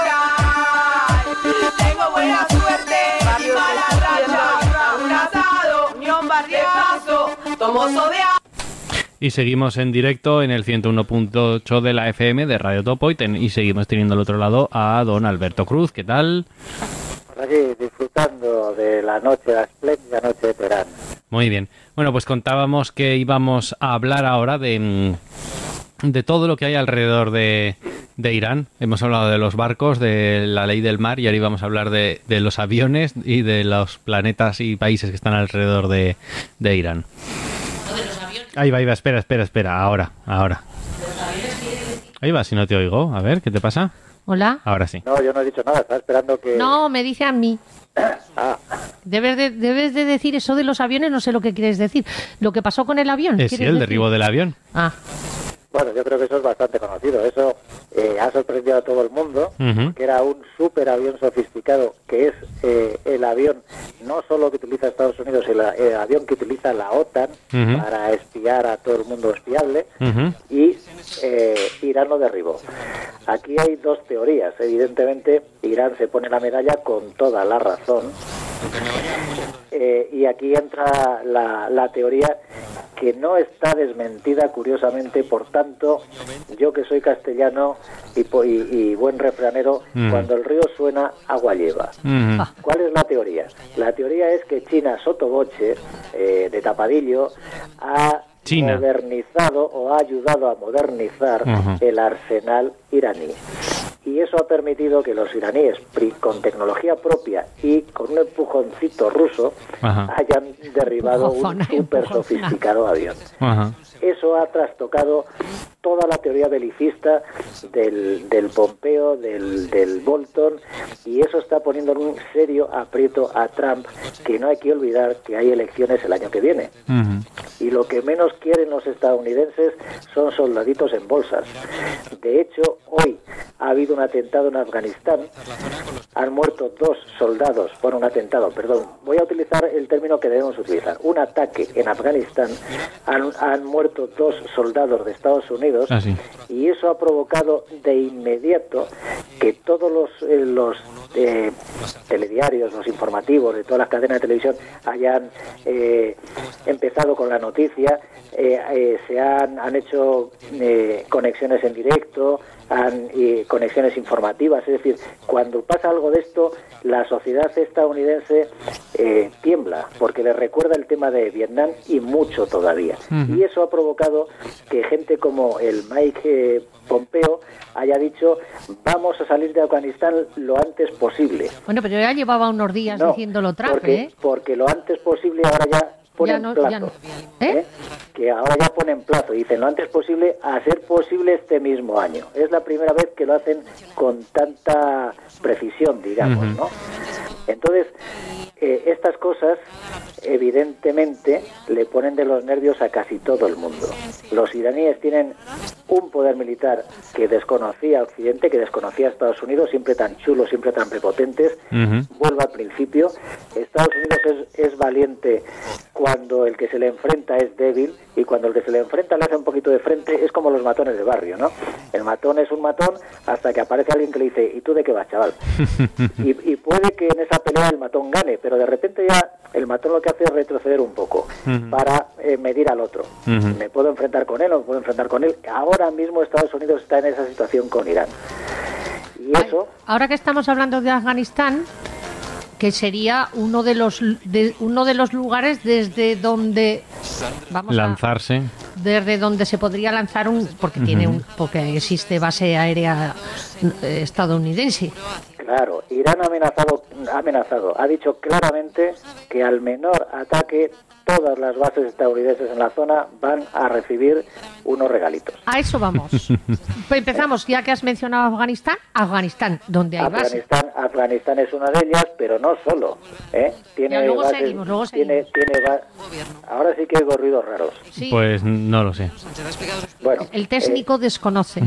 tengo buena suerte y mala racha. Hago un asado, unión barrial, de paso, somos odiados. Y seguimos en directo en el ciento uno punto ocho de la F M de Radio Topo y, ten- y seguimos teniendo al otro lado a don Alberto Cruz. ¿Qué tal? Por aquí disfrutando de la noche, la espléndida noche de Teherán. Muy bien. Bueno, pues contábamos que íbamos a hablar ahora de, mm, de todo lo que hay alrededor de, de Irán. Hemos hablado de los barcos, de la ley del mar y ahora íbamos a hablar de, de los aviones y de los planetas y países que están alrededor de, de Irán. Ahí va, ahí va, espera, espera, espera, ahora, ahora. Ahí va, si no te oigo. A ver, ¿qué te pasa? Hola. Ahora sí. No, yo no he dicho nada, estaba esperando que... No, me dice a mí. Ah. Debes de, debes de decir eso de los aviones, no sé lo que quieres decir. ¿Lo que pasó con el avión? Eh, sí, el decir? derribo del avión. Ah. Bueno, yo creo que eso es bastante conocido. Eso eh, ha sorprendido a todo el mundo, Uh-huh. que era un superavión sofisticado, que es eh, el avión no solo que utiliza Estados Unidos, el, el avión que utiliza la OTAN Uh-huh. para espiar a todo el mundo espiable, Uh-huh. y eh, Irán lo derribó. Aquí hay dos teorías. Evidentemente, Irán se pone la medalla con toda la razón. Eh, y aquí entra la, la teoría que no está desmentida, curiosamente. Por tanto, yo que soy castellano y, po- y, y buen refranero, Mm. cuando el río suena, agua lleva. Mm. ¿Cuál es la teoría? La teoría es que China sotoboche, eh, de tapadillo, ha China. modernizado o ha ayudado a modernizar Ujú. el arsenal iraní. Y eso ha permitido que los iraníes, pri- con tecnología propia y con un empujoncito ruso, Ajá. hayan derribado un Empujón, súper sofisticado avión. Ajá. Eso ha trastocado toda la teoría belicista del, del Pompeo, del, del Bolton, y eso está poniendo en un serio aprieto a Trump, que no hay que olvidar que hay elecciones el año que viene. Uh-huh. Y lo que menos quieren los estadounidenses son soldaditos en bolsas. De hecho, hoy ha habido un atentado en Afganistán. Han muerto dos soldados por un atentado, perdón. Voy a utilizar el término que debemos utilizar. Un ataque en Afganistán. Han, han muerto dos soldados de Estados Unidos. Ah, sí. Y eso ha provocado de inmediato que todos los, eh, los eh, telediarios, los informativos de todas las cadenas de televisión hayan eh, empezado con la noticia, eh, eh, se han, han hecho eh, conexiones en directo, han, eh, conexiones informativas. Es decir, cuando pasa algo de esto, la sociedad estadounidense eh, tiembla, porque le recuerda el tema de Vietnam y mucho todavía. Ujú. Y eso ha provocado que gente como el Mike eh, Pompeo haya dicho: vamos a salir de Afganistán lo antes posible. Bueno, pero ya llevaba unos días No, diciéndolo Trump, porque, ¿eh? porque lo antes posible ahora ya ponen Ya no- plazo. ya no. ¿Eh? ¿eh? Que ahora ya ponen plazo, dicen lo antes posible, a ser posible este mismo año. Es la primera vez que lo hacen con tanta precisión, digamos, Ujú. ¿no? Entonces, eh, estas cosas evidentemente le ponen de los nervios a casi todo el mundo. Los iraníes tienen un poder militar que desconocía Occidente, que desconocía Estados Unidos, siempre tan chulos, siempre tan prepotentes. Uh-huh. Vuelvo al principio. Estados Unidos es, es valiente cuando el que se le enfrenta es débil, y cuando el que se le enfrenta le hace un poquito de frente. Es como los matones de barrio, ¿no? El matón es un matón hasta que aparece alguien que le dice: ¿y tú de qué vas, chaval? y, y puede que en esa pelea el matón gane, pero de repente ya el matón lo que hace es retroceder un poco Ujú. para eh, medir al otro. Ujú. Me puedo enfrentar con él o me puedo enfrentar con él. Ahora mismo Estados Unidos está en esa situación con Irán. Y eso... Ahora que estamos hablando de Afganistán, que sería uno de los de, uno de los lugares desde donde vamos a, Lanzarse. desde donde se podría lanzar un porque tiene un porque existe base aérea eh, estadounidense. Claro, Irán ha amenazado, ha amenazado, ha dicho claramente que al menor ataque todas las bases estadounidenses en la zona van a recibir unos regalitos. A eso vamos. Empezamos, ya que has mencionado Afganistán, Afganistán, donde hay bases. Afganistán, Afganistán es una de ellas, pero no solo. ¿eh? Tiene Ya, luego bases- seguimos, luego tiene, tiene ba- Ahora sí que hay ruidos raros. Sí. Pues no lo sé. Bueno, El técnico desconoce.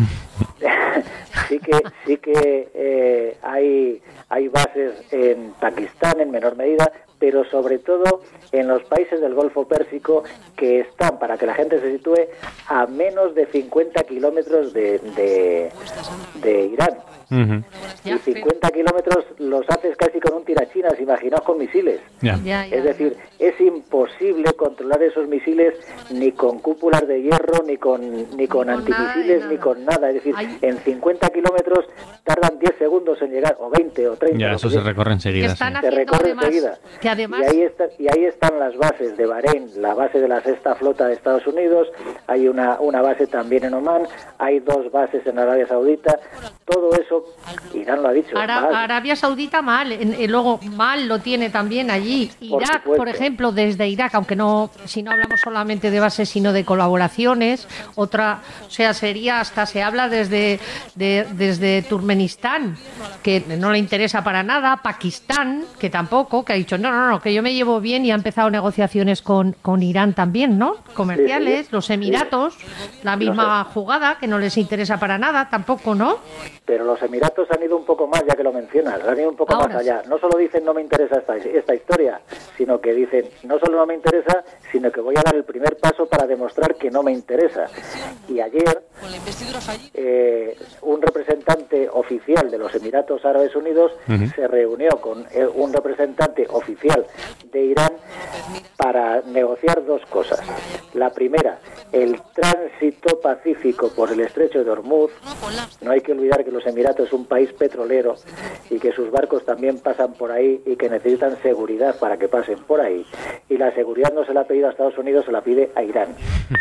sí que sí que eh, hay hay bases en Pakistán en menor medida, pero sobre todo en los países del Golfo Pérsico, que están, para que la gente se sitúe, a menos de cincuenta kilómetros de, de, de Irán. Uh-huh. Y cincuenta kilómetros los haces casi con un tirachinas, imaginaos con misiles. Ya. Ya, ya, Es decir, es imposible controlar esos misiles ni con cúpulas de hierro, ni con ni con con antimisiles, nada, ni nada. con nada. Es decir, Ay. en cincuenta kilómetros tardan diez segundos en llegar, o veinte, o treinta. Ya, lo eso que se sea. recorre Que enseguida. están sí. Se haciendo recorre además, enseguida. que además Y ahí, está, y ahí están las bases de Bahrein, la base de la sexta flota de Estados Unidos, hay una, una base también en Omán, hay dos bases en Arabia Saudita, todo eso, Irán lo ha dicho. Ara- mal. Arabia Saudita mal, en- y luego mal lo tiene también allí. Por Irak, supuesto. por ejemplo, desde Irak, aunque no, si no hablamos solamente de bases, sino de colaboraciones, otra, o sea, sería hasta se habla desde de- desde Turkmenistán, que no le interesa para nada, Pakistán, que tampoco, que ha dicho no, no, no, que yo me llevo bien y ha empezado negociaciones con, con Irán también, ¿no? Comerciales, Sí, sí. los Emiratos, la misma jugada, que no les interesa para nada, tampoco, ¿no? Pero los Emiratos han ido un poco más, ya que lo mencionas, han ido un poco Ahora más allá. No solo dicen no me interesa esta, esta historia, sino que dicen no solo no me interesa, sino que voy a dar el primer paso para demostrar que no me interesa. Y ayer eh, un representante oficial de los Emiratos Árabes Unidos Ujú. se reunió con eh, un representante oficial de Irán para negociar dos cosas. La primera, el tránsito pacífico por el estrecho de Hormuz. No hay que olvidar que los Emiratos es un país petrolero y que sus barcos también pasan por ahí y que necesitan seguridad para que pasen por ahí. Y la seguridad no se la ha pedido a Estados Unidos, se la pide a Irán.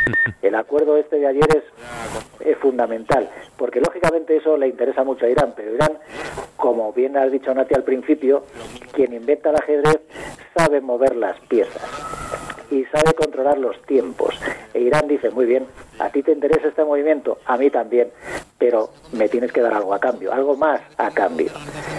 El acuerdo este de ayer es, es fundamental, porque lógicamente eso le interesa mucho a Irán, pero Irán, como bien has dicho Nati al principio, quien inventa el ajedrez sabe mover las piezas y sabe controlar los tiempos. E Irán dice, muy bien, a ti te interesa este movimiento, a mí también, pero me tienes que dar algo a cambio, algo más a cambio.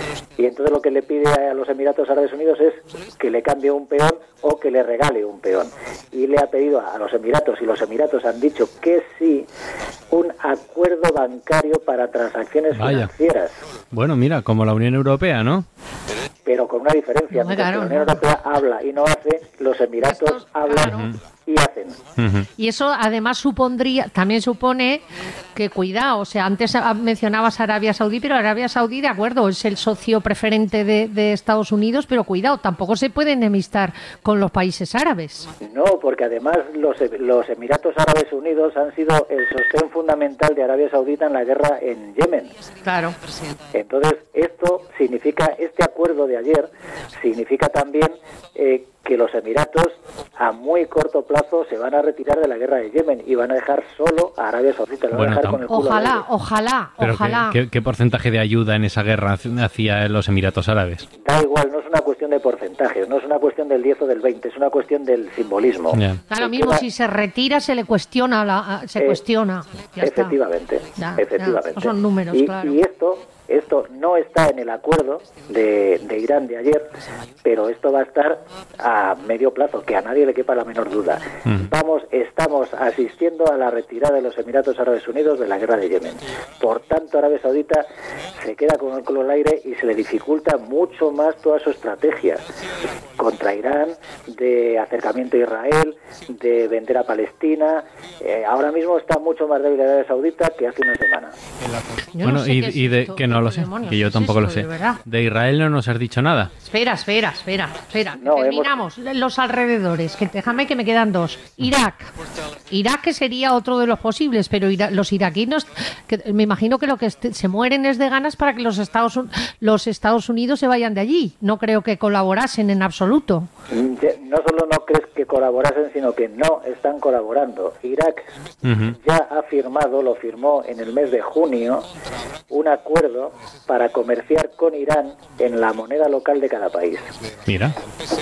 Y entonces lo que le pide a los Emiratos Árabes Unidos es que le cambie un peón o que le regale un peón. Y le ha pedido a los Emiratos, y los Emiratos han dicho que sí, un acuerdo bancario para transacciones Vaya. financieras. Bueno, mira, como la Unión Europea, ¿no? Pero con una diferencia, No, mientras claro, que la Unión no. Europea habla y no hace, los Emiratos Estos, hablan claro. y hacen. Ujú. Y eso además supondría, también supone que cuidado, o sea, antes ah, mencionabas Arabia Saudí, pero Arabia Saudí, de acuerdo, es el socio preferente de, de Estados Unidos, pero cuidado, tampoco se puede enemistar con los países árabes. No, porque además los, los Emiratos Árabes Unidos han sido el sostén fundamental de Arabia Saudita en la guerra en Yemen. Claro. Entonces, esto significa, este acuerdo de ayer, significa también eh, que los Emiratos a muy corto plazo se van a retirar de la guerra de Yemen y van a dejar solo a Arabia Saudita, lo van Bueno, a dejar tam- con el culo al Ojalá, aire. ojalá, Pero ojalá. ¿qué, qué, qué porcentaje de ayuda en esa guerra hacia los Emiratos Árabes? Da igual, no es una cuestión de porcentajes, no es una cuestión del diez o del veinte, es una cuestión del simbolismo. Ya. Da lo El mismo, tema- si se retira se le cuestiona, la, se Eh, cuestiona. Ya está. efectivamente, Ya, ya, efectivamente. son números, y, claro. y esto, esto no está en el acuerdo de, de Irán de ayer, pero esto va a estar a medio plazo, que a nadie le quepa la menor duda. Mm. Vamos, estamos asistiendo a la retirada de los Emiratos Árabes Unidos de la guerra de Yemen. Por tanto, Arabia Saudita se queda con el culo al aire y se le dificulta mucho más toda su estrategia contra Irán, de acercamiento a Israel, de vender a Palestina. Eh, ahora mismo está mucho más débil Arabia Saudita que hace una semana. Yo Bueno, no sé y, qué es y de esto, que no qué lo sé, demonios que yo es tampoco lo esto, sé. de verdad. De Israel no nos has dicho nada. Espera, espera, espera, espera. No, hemos- Terminamos los alrededores. Que déjame que me quedan dos. Irak. Irak que sería otro de los posibles, pero ira- los iraquíes, que me imagino que lo que est- se mueren es de ganas para que los Estados Un- los Estados Unidos se vayan de allí. No creo que colaborasen en absoluto. Ya- No solo no crees que colaborasen, sino que no están colaborando. Irak Ujú. ya ha firmado, lo firmó en el mes de junio, un acuerdo para comerciar con Irán en la moneda local de cada país. Mira.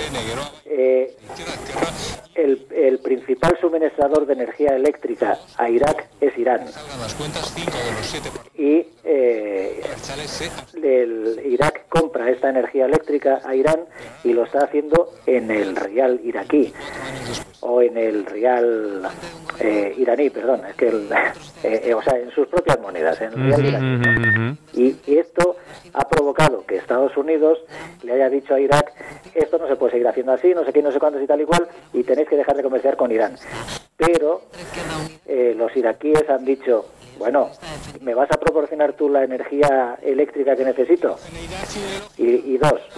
Eh, el, el principal suministrador de energía eléctrica a Irak es Irán. Y eh, el Irak compra esta energía eléctrica a Irán y lo está haciendo en el rial iraquí o en el rial eh, iraní, perdón, es que el, eh, eh, o sea, en sus propias monedas, en el rial Ujú, iraní. ujú, ujú. Y, y esto ha provocado que Estados Unidos le haya dicho a Irak, esto no se puede seguir haciendo así, no sé qué, no sé cuántos y tal y cual, y tenéis que dejar de comerciar con Irán. Pero eh, los iraquíes han dicho, Bueno, ¿me vas a proporcionar tú la energía eléctrica que necesito? Y, y dos,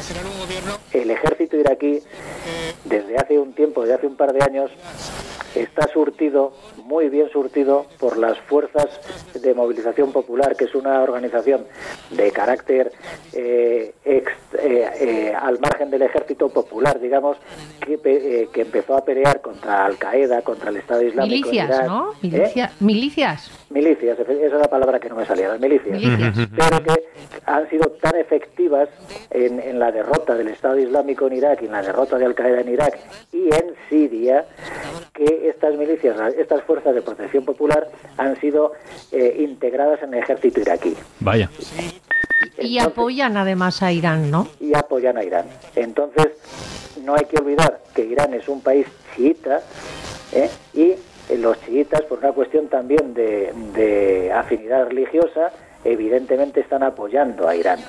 el ejército iraquí, desde hace un tiempo, desde hace un par de años, está surtido, muy bien surtido, por las Fuerzas de Movilización Popular, que es una organización de carácter eh, ex, eh, eh, al margen del ejército popular, digamos, que, eh, que empezó a pelear contra Al-Qaeda, contra el Estado Islámico. Milicias, en Irak. ¿no? Milicia, ¿Eh? Milicias. Milicias, esa es la palabra que no me salía, las milicias. milicias. Pero que han sido tan efectivas en, en la derrota del Estado Islámico en Irak y en la derrota de Al-Qaeda en Irak y en Siria, que estas milicias, estas fuerzas de protección popular han sido eh, integradas en el ejército iraquí. Vaya. Y Entonces, apoyan además a Irán, ¿no? Y apoyan a Irán. Entonces, no hay que olvidar que Irán es un país chiita, ¿eh? y los chiitas, por una cuestión también de, de afinidad religiosa, evidentemente están apoyando a Irán.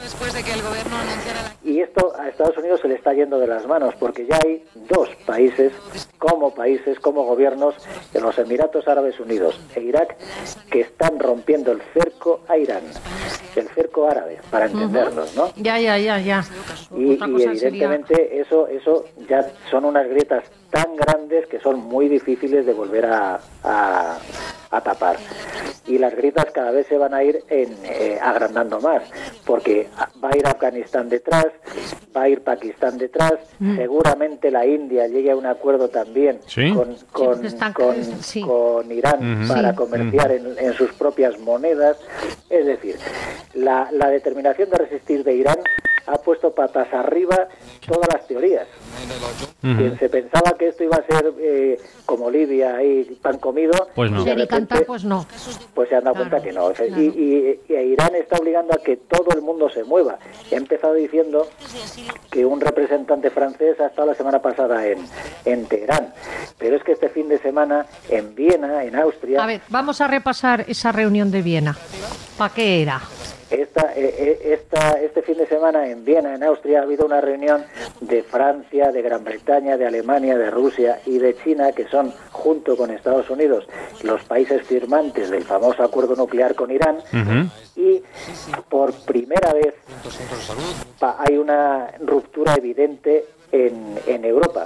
Y esto a Estados Unidos se le está yendo de las manos, porque ya hay dos países, como países, como gobiernos, en los Emiratos Árabes Unidos e Irak, que están rompiendo el cerco a Irán, el cerco árabe, para entendernos, ¿no? Ya, ya, ya, ya. Y, y evidentemente sería... eso, eso ya son unas grietas tan grandes que son muy difíciles de volver a, a, a tapar. Y las grietas cada vez se van a ir en, eh, agrandando más, porque va a ir Afganistán detrás, va a ir Pakistán detrás, mm. seguramente la India llegue a un acuerdo también ¿Sí? con, con, sí, con, sí. con Irán uh-huh. para sí. comerciar uh-huh. en, en sus propias monedas. Es decir, la, la determinación de resistir de Irán ha puesto patas arriba todas las teorías. Uh-huh. Quien se pensaba que esto iba a ser eh, como Libia y pan comido, pues no. Y de repente, pues no. Pues se han dado claro, cuenta que no. O sea, claro. y, y, y Irán está obligando a que todo el mundo se mueva. He empezado diciendo que un representante francés ha estado la semana pasada en, en Teherán, pero es que este fin de semana en Viena, en Austria... A ver, vamos a repasar esa reunión de Viena. ¿Para qué era? Esta, esta, este fin de semana en Viena, en Austria, ha habido una reunión de Francia, de Gran Bretaña, de Alemania, de Rusia y de China, que son, junto con Estados Unidos, los países firmantes del famoso acuerdo nuclear con Irán. Uh-huh. Y por primera vez hay una ruptura evidente En, en Europa.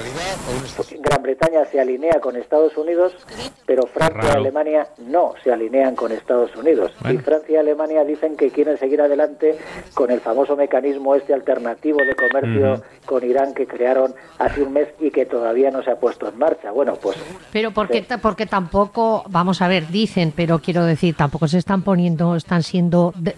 Gran Bretaña se alinea con Estados Unidos, pero Francia y Alemania no se alinean con Estados Unidos. Bueno. Y Francia y Alemania dicen que quieren seguir adelante con el famoso mecanismo este alternativo de comercio uh-huh. con Irán que crearon hace un mes y que todavía no se ha puesto en marcha. Bueno, pues... Pero porque, sí. porque tampoco, vamos a ver, dicen, pero quiero decir, tampoco se están poniendo, están siendo de,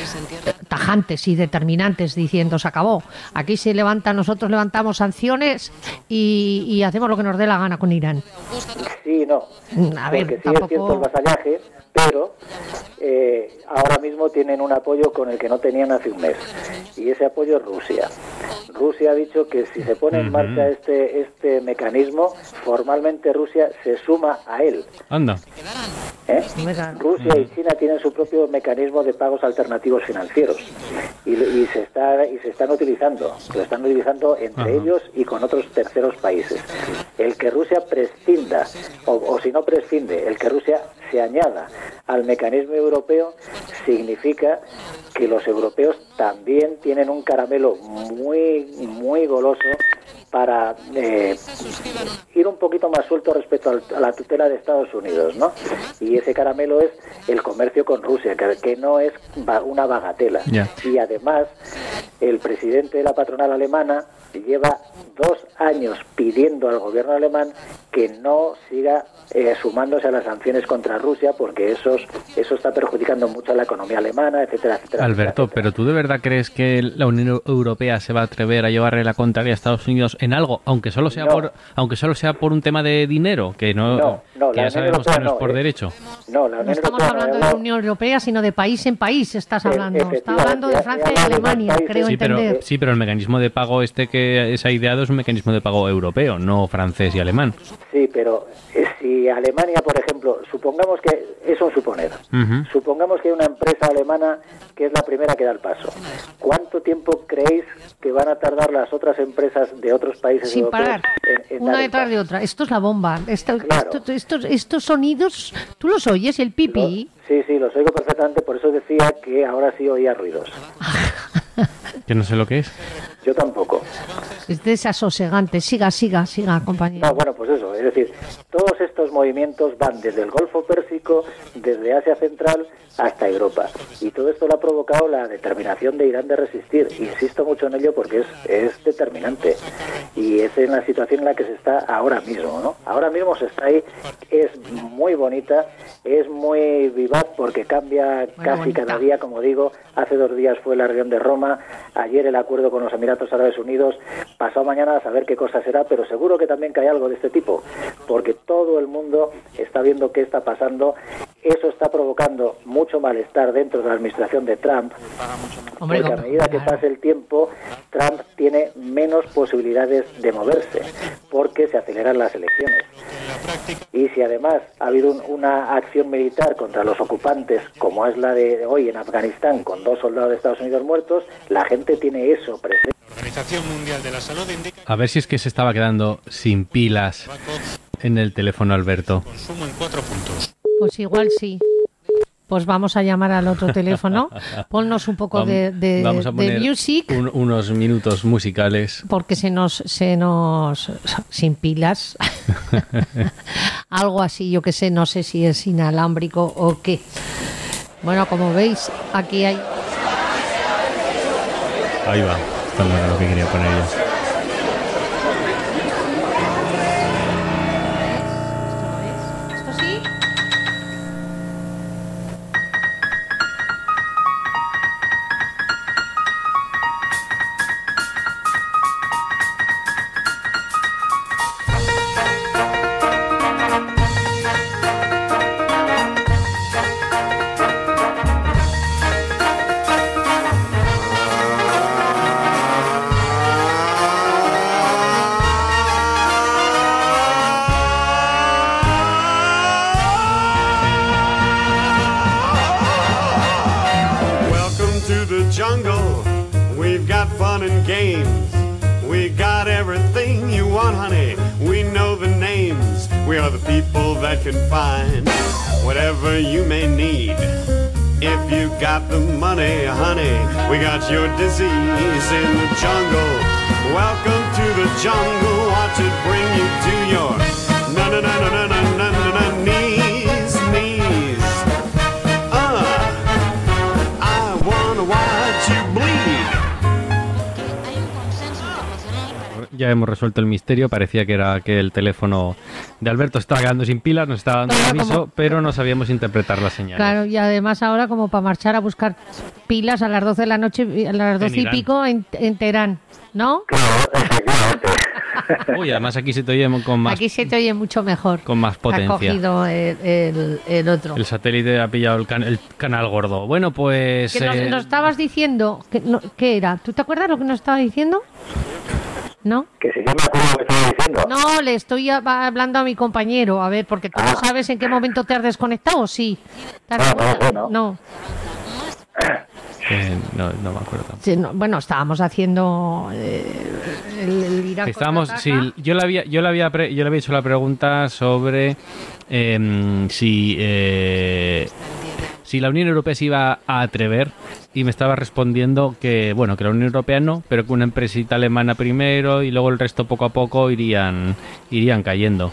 tajantes y determinantes diciendo se acabó. Aquí se levanta, nosotros levantamos sanciones y, y hacemos lo que nos dé la gana con Irán. Sí, no. A ver, porque sí tampoco... es cierto el vasallaje, pero eh, ahora mismo tienen un apoyo con el que no tenían hace un mes. Y ese apoyo es Rusia. Rusia ha dicho que si se pone en marcha este, este mecanismo, formalmente Rusia se suma a él. Anda. ¿Eh? Rusia y China tienen su propio mecanismo de pagos alternativos financieros y, y se está y se están utilizando, lo están utilizando entre Ajá. ellos y con otros terceros países. El que Rusia prescinda o, o si no prescinde, el que Rusia se añada al mecanismo europeo significa que los europeos también tienen un caramelo muy muy goloso para eh, ir un poquito más suelto respecto al, a la tutela de Estados Unidos, ¿no? Y ese caramelo es el comercio con Rusia, que, que no es va, una bagatela. Yeah. Y además, el presidente de la patronal alemana lleva dos años pidiendo al gobierno alemán que no siga eh, sumándose a las sanciones contra Rusia, porque eso, eso está perjudicando mucho a la economía alemana, etcétera, etcétera. Alberto, etcétera. ¿Pero tú de verdad crees que la Unión Europea se va a atrever a llevarle la contraria a Estados Unidos en algo, aunque solo sea no. por aunque solo sea por un tema de dinero, que no, no, no que ya sabemos que no, no es por eh, derecho? No, la Unión no estamos Europea hablando no de la Unión Europea, sino de país en país estás hablando. Está hablando de Francia y Alemania, creo sí, entender. Pero, sí, pero el mecanismo de pago este que es ideado es un mecanismo de pago europeo, no francés y alemán. Sí, pero eh, si Alemania, por ejemplo, supongamos que es un suponer, uh-huh. supongamos que hay una empresa alemana que es la primera que da el paso. ¿Cuánto ¿cuánto tiempo creéis que van a tardar las otras empresas de otros países Sin europeos parar, en, en una dar el detrás paso? de otra? Esto es la bomba. Esto, Claro. esto- estos, estos sonidos, ¿tú los oyes? El pipi. Sí, sí, los oigo perfectamente, por eso decía que ahora sí oía ruidos. Que no sé lo que es. Yo tampoco. Es desasosegante. Siga, siga, siga, compañero. No, bueno, pues eso, es decir, todos estos movimientos van desde el Golfo Pérsico, desde Asia Central hasta Europa. Y todo esto lo ha provocado la determinación de Irán de resistir. Insisto mucho en ello porque es, es determinante. Y es en la situación en la que se está ahora mismo, ¿no? Ahora mismo se está ahí, es muy bonita, es muy vivaz porque cambia Muy casi bonita. cada día, como digo. Hace dos días fue la reunión de Roma, ayer el acuerdo con los Emiratos Árabes Unidos, pasado mañana a saber qué cosa será, pero seguro que también que hay algo de este tipo, porque todo el mundo está viendo qué está pasando. Eso está provocando mucho malestar dentro de la administración de Trump, Hombre, porque a medida que pase el tiempo, Trump tiene menos posibilidades de moverse, porque se aceleran las elecciones. Y si además ha habido un- una acción militar contra los ocupantes, como es la de hoy en Afganistán, con dos soldados de Estados Unidos muertos, la gente tiene eso presente. Organización Mundial de la Salud indica A ver si es que se estaba quedando sin pilas en el teléfono, Alberto. consumo en cuatro puntos. Pues igual sí. Pues vamos a llamar al otro teléfono. Ponnos un poco Vam- de, de, Vamos a de poner music, un- unos minutos musicales. porque se nos, se nos, sin pilas, algo así, yo que sé, no sé si es inalámbrico o qué. Bueno, como veis, aquí hay... Ahí va. Esto no era lo que quería poner yo. ¿Esto sí? Welcome to the jungle. We've got fun and games. We got everything you want, honey. We know the names. We are the people that can find whatever you may need. If you got the money, honey, we got your disease in the jungle. Welcome to the jungle. Watch it bring you to your na na na na na na na na na knees, knees. Uh, I wanna watch you bleed. Ya hemos resuelto el misterio. Parecía que era que el teléfono de Alberto estaba quedando sin pilas, nos estaba dando un Pero aviso, como- pero no sabíamos interpretar la señal. Claro, y además ahora como para marchar a buscar pilas a las doce de la noche, a las doce y Irán. pico en, en Teherán, ¿no? Uy, además aquí se te oye con más, Aquí se te oye mucho mejor. con más Ha potencia. cogido el, el- el otro. El satélite ha pillado el, can- el canal gordo. Bueno, pues... Que nos, eh, nos estabas diciendo, que, no, ¿qué era? ¿Tú te acuerdas lo que nos estabas diciendo? ¿No? Que si yo me acuerdo lo que estaba diciendo. No, le estoy a- va hablando a mi compañero, a ver, porque tú no sabes en qué momento te has desconectado, ¿o sí? ¿Te has No, dado no, cuenta? no. No. eh, no, no me acuerdo tampoco. Sí, no, bueno, estábamos haciendo eh, el, el Irak Estábamos, contraataca. sí, yo le había, yo le había, pre- yo le había hecho la pregunta sobre em, si eh, si la Unión Europea se iba a atrever, y me estaba respondiendo que bueno, que la Unión Europea no, pero que una empresita alemana primero y luego el resto poco a poco irían irían cayendo.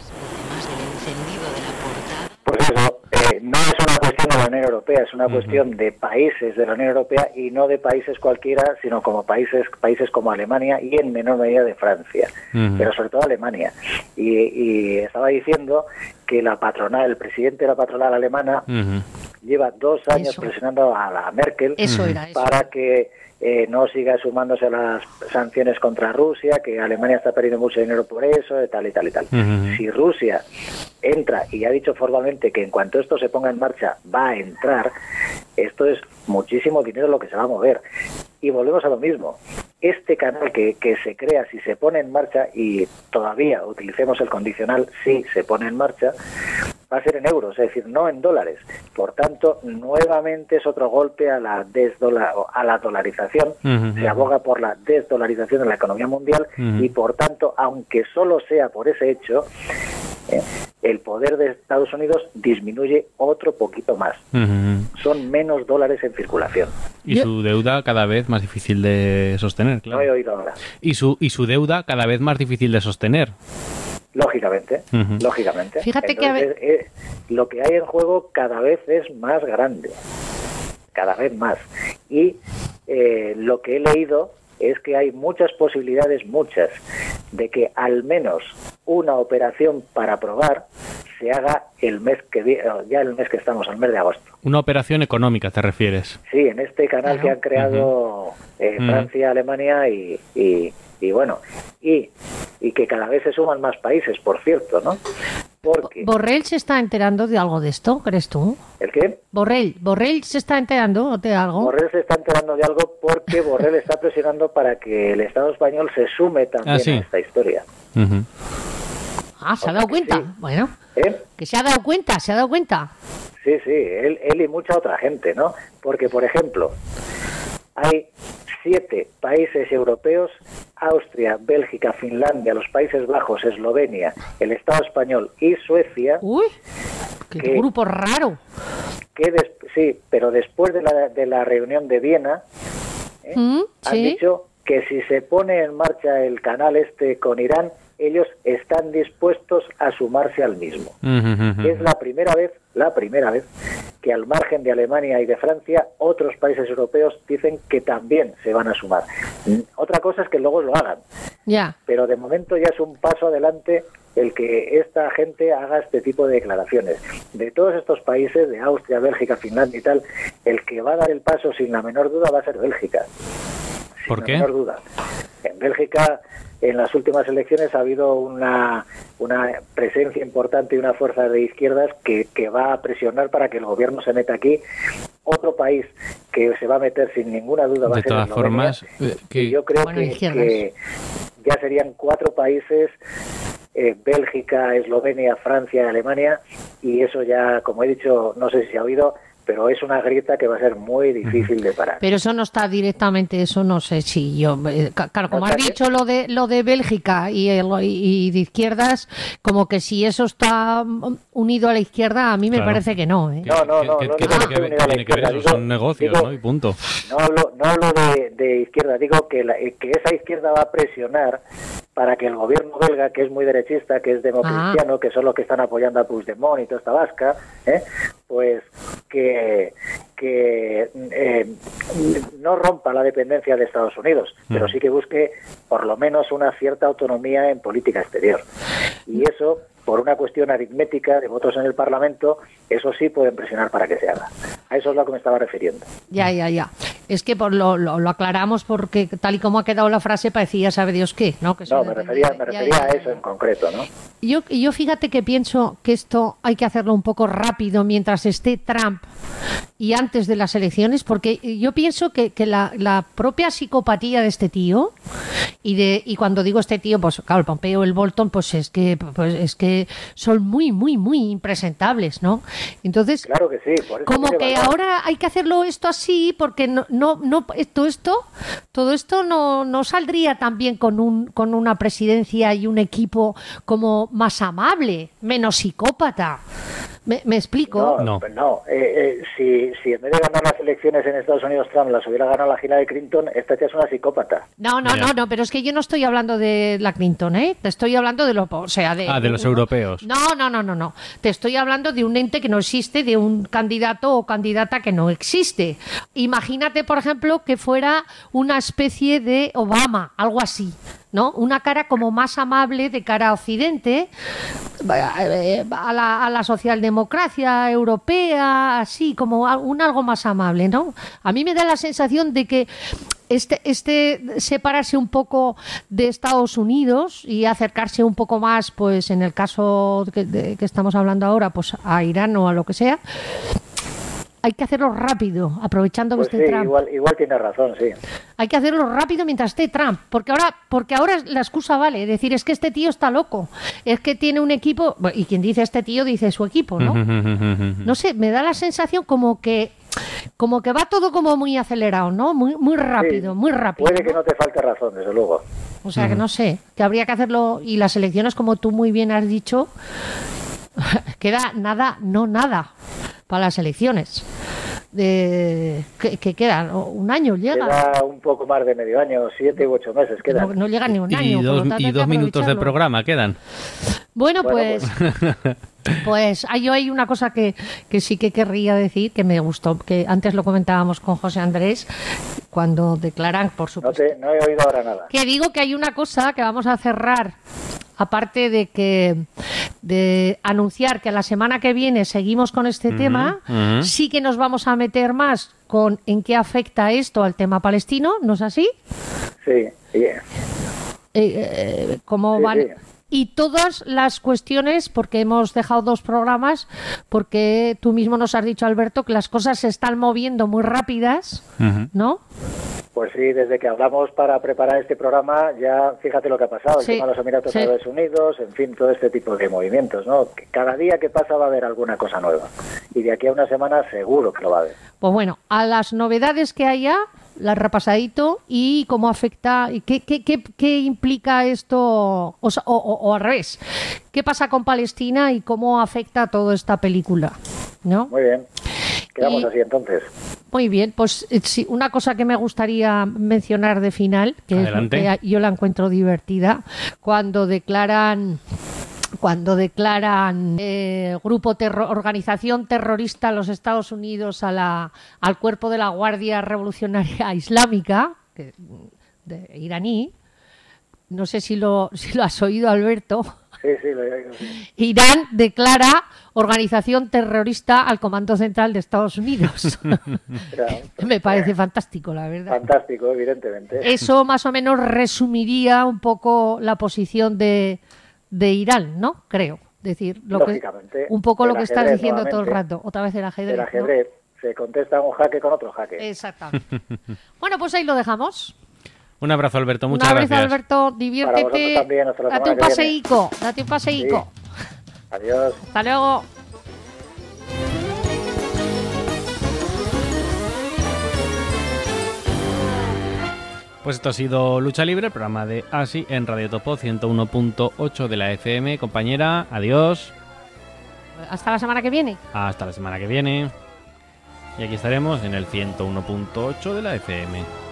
Pues eso, eh, no es una cuestión de la Unión Europea, es una Ujú. cuestión de países de la Unión Europea y no de países cualquiera, sino como países países como Alemania y en menor medida de Francia, Ujú. pero sobre todo Alemania. Y, y estaba diciendo que la patronal, el presidente de la patronal alemana Ujú. lleva dos años Eso. presionando a la Merkel Eso era, eso. para que eh, no siga sumándose a las sanciones contra Rusia, que Alemania está perdiendo mucho dinero por eso, de tal y tal y tal. Ujú. Si Rusia entra y ha dicho formalmente que en cuanto esto se ponga en marcha va a entrar, esto es muchísimo dinero lo que se va a mover. Y volvemos a lo mismo. Este canal que, que se crea, si se pone en marcha, y todavía utilicemos el condicional, si se pone en marcha, va a ser en euros, es decir, no en dólares. Por tanto, nuevamente es otro golpe a la desdola, a la dolarización. Uh-huh. Se aboga por la desdolarización de la economía mundial uh-huh. y, por tanto, aunque solo sea por ese hecho, eh, el poder de Estados Unidos disminuye otro poquito más. Uh-huh. Son menos dólares en circulación. Y su deuda cada vez más difícil de sostener, claro. No he oído ahora. Y su, y su deuda cada vez más difícil de sostener. Lógicamente, uh-huh. lógicamente. Fíjate Entonces, que eh, lo que hay en juego cada vez es más grande, cada vez más. Y eh, lo que he leído es que hay muchas posibilidades, muchas, de que al menos una operación para probar se haga el mes que vi- ya el mes que estamos, el mes de agosto. Una operación económica, ¿te refieres? Sí, en este canal claro. que han creado uh-huh. eh, Francia, uh-huh. Alemania y, y, y bueno, y, y que cada vez se suman más países, por cierto, ¿no? Porque ¿Borrell se está enterando de algo de esto, crees tú? ¿El qué? Borrell, ¿Borrell se está enterando de algo? Borrell se está enterando de algo porque Borrell está presionando para que el Estado español se sume también ah, ¿sí? a esta historia. Uh-huh. Ah, ¿se o ha dado cuenta? Sí. Bueno, ¿Eh? que se ha dado cuenta, se ha dado cuenta. Sí, sí, él, él y mucha otra gente, ¿no? Porque, por ejemplo, hay siete países europeos, Austria, Bélgica, Finlandia, los Países Bajos, Eslovenia, el Estado español y Suecia. ¡Uy! ¡Qué que, grupo raro! Que des, sí, pero después de la, de la reunión de Viena, ¿eh? ¿Mm? han ¿Sí? dicho que si se pone en marcha el canal este con Irán, ellos están dispuestos a sumarse al mismo. Uh-huh. Es la primera vez, la primera vez que al margen de Alemania y de Francia, otros países europeos dicen que también se van a sumar. Otra cosa es que luego lo hagan. Yeah. Pero de momento ya es un paso adelante el que esta gente haga este tipo de declaraciones. De todos estos países, de Austria, Bélgica, Finlandia y tal, el que va a dar el paso sin la menor duda va a ser Bélgica. Sin ¿Por qué? la menor duda. En Bélgica, en las últimas elecciones ha habido una, una presencia importante y una fuerza de izquierdas que, que va a presionar para que el gobierno se meta aquí. Otro país que se va a meter sin ninguna duda va de a ser todas Eslovenia, formas, que... y yo creo bueno, que, que ya serían cuatro países, eh, Bélgica, Eslovenia, Francia, Alemania, y eso ya, como he dicho, no sé si se ha oído, pero es una grieta que va a ser muy difícil de parar. Pero eso no está directamente, eso no sé si yo... Eh, claro, como has dicho lo de lo de Bélgica y, el, y, y de izquierdas, como que si eso está unido a la izquierda, a mí me claro. parece que no. ¿eh? No, no, no. ¿Qué, no, qué, no, qué no tiene que, tiene que ver eso? Digo, son negocios, digo, ¿no? Y punto. No hablo, no hablo de, de izquierda, digo que, la, que esa izquierda va a presionar para que el gobierno belga, que es muy derechista, que es democristiano, ah. que son los que están apoyando a Puigdemont y toda esta vasca, ¿eh? pues que, que eh, no rompa la dependencia de Estados Unidos, mm. pero sí que busque por lo menos una cierta autonomía en política exterior. Y eso, por una cuestión aritmética de votos en el Parlamento, eso sí pueden presionar para que se haga. A eso es lo que me estaba refiriendo. Ya, ya, ya. Es que por lo, lo, lo aclaramos porque tal y como ha quedado la frase parecía sabe Dios qué, ¿no? Que no, me refería, me refería ya, ya, ya. a eso en concreto, ¿no? Yo, yo fíjate que pienso que esto hay que hacerlo un poco rápido mientras esté Trump y antes de las elecciones, porque yo pienso que, que la, la propia psicopatía de este tío, y de y cuando digo este tío, pues claro, el Pompeo, el Bolton, pues es que pues es que son muy, muy, muy impresentables, ¿no? Entonces, claro que sí, por eso como que ahora hay que hacerlo esto así, porque no, no, no todo esto, todo esto no, no saldría tan bien con un, con una presidencia y un equipo como más amable, menos psicópata. ¿Me, me explico? No, no. no. Eh, eh, si, si en vez de ganar las elecciones en Estados Unidos Trump las hubiera ganado la Hillary Clinton, esta ya es una psicópata. No, no, no, no, pero es que yo no estoy hablando de la Clinton, ¿eh? Te estoy hablando de los, o sea, de ah, de los uno, europeos. No, no, no, no, no. Te estoy hablando de un ente que no existe, de un candidato o candidata que no existe. Imagínate, por ejemplo, que fuera una especie de Obama, algo así, ¿no? Una cara como más amable de cara a Occidente, a la, a la socialdemocracia europea, así como un algo más amable, ¿no? A mí me da la sensación de que este, este separarse un poco de Estados Unidos y acercarse un poco más, pues en el caso que, de, que estamos hablando ahora, pues a Irán o a lo que sea, hay que hacerlo rápido, aprovechando Pues que sí, esté Trump. igual, igual tiene razón, sí. Hay que hacerlo rápido mientras esté Trump, porque ahora, porque ahora la excusa vale, es decir, es que este tío está loco, es que tiene un equipo, y quien dice este tío dice su equipo, ¿no? No sé, me da la sensación como que como que va todo como muy acelerado, ¿no? Muy muy rápido, Sí, muy rápido. Puede que ¿no? no te falte razón, desde luego. O sea, que no sé, que habría que hacerlo, y las elecciones, como tú muy bien has dicho, queda nada, no nada, para las elecciones. De, que, que queda un año, llega. Queda un poco más de medio año, siete u ocho meses quedan. No, no llega ni un Y año. por lo dos, tanto y hay que dos minutos de aprovecharlo. programa quedan. Bueno, Bueno, pues, pues hay, hay una cosa que, que sí que querría decir, que me gustó, que antes lo comentábamos con José Andrés, cuando declaran, por No, supuesto. te, no he oído ahora nada. Que digo que hay una cosa que vamos a cerrar, aparte de que de anunciar que la semana que viene seguimos con este Ujú, tema, ujú. sí que nos vamos a meter más con en qué afecta esto al tema palestino, ¿no es así? Sí, sí. Eh, eh, cómo Sí, van sí. y todas las cuestiones, porque hemos dejado dos programas, porque tú mismo nos has dicho, Alberto, que las cosas se están moviendo muy rápidas, Ujú. ¿no? Pues sí, desde que hablamos para preparar este programa, ya fíjate lo que ha pasado, el Sí, tema de los Emiratos sí. Árabes Unidos, en fin, todo este tipo de movimientos, ¿no? Que cada día que pasa va a haber alguna cosa nueva. Y de aquí a una semana seguro que lo va a haber. Pues bueno, a las novedades que haya, las repasadito, y cómo afecta, y qué, qué, qué, qué implica esto, o, sea, o, o- o al revés, qué pasa con Palestina y cómo afecta toda esta película, ¿no? Muy bien. Quedamos Y- así entonces. Muy bien, pues eh, sí, una cosa que me gustaría mencionar de final, que es lo Adelante. que yo la encuentro divertida, cuando declaran cuando declaran eh, grupo terro- organización terrorista los Estados Unidos a la al cuerpo de la Guardia Revolucionaria Islámica, que, de iraní. No sé si lo si lo has oído, Alberto. Sí, sí, lo he oído, sí. Irán declara organización terrorista al Comando Central de Estados Unidos. Era Me parece fantástico, la verdad. fantástico, evidentemente. Eso más o menos resumiría un poco la posición de, de Irán, ¿no? Creo. Decir, lo que, Lógicamente, un poco el lo que estás ajedrez diciendo todo el nuevamente. rato. Otra vez el ajedrez. El ¿no? ajedrez se contesta un jaque con otro jaque. Exactamente. Bueno, pues ahí lo dejamos. Un abrazo, Alberto. Muchas un abrazo, gracias. Alberto. Para Diviértete. vosotros también, hasta la Date semana un que viene. paseico. Date un paseico. Adiós. Hasta luego. Pues esto ha sido Lucha Libre, el programa de Asi en Radio Topo ciento uno punto ocho de la F M. Compañera, adiós. Hasta la semana que viene. Hasta la semana que viene. Y aquí estaremos en el ciento uno punto ocho de la F M.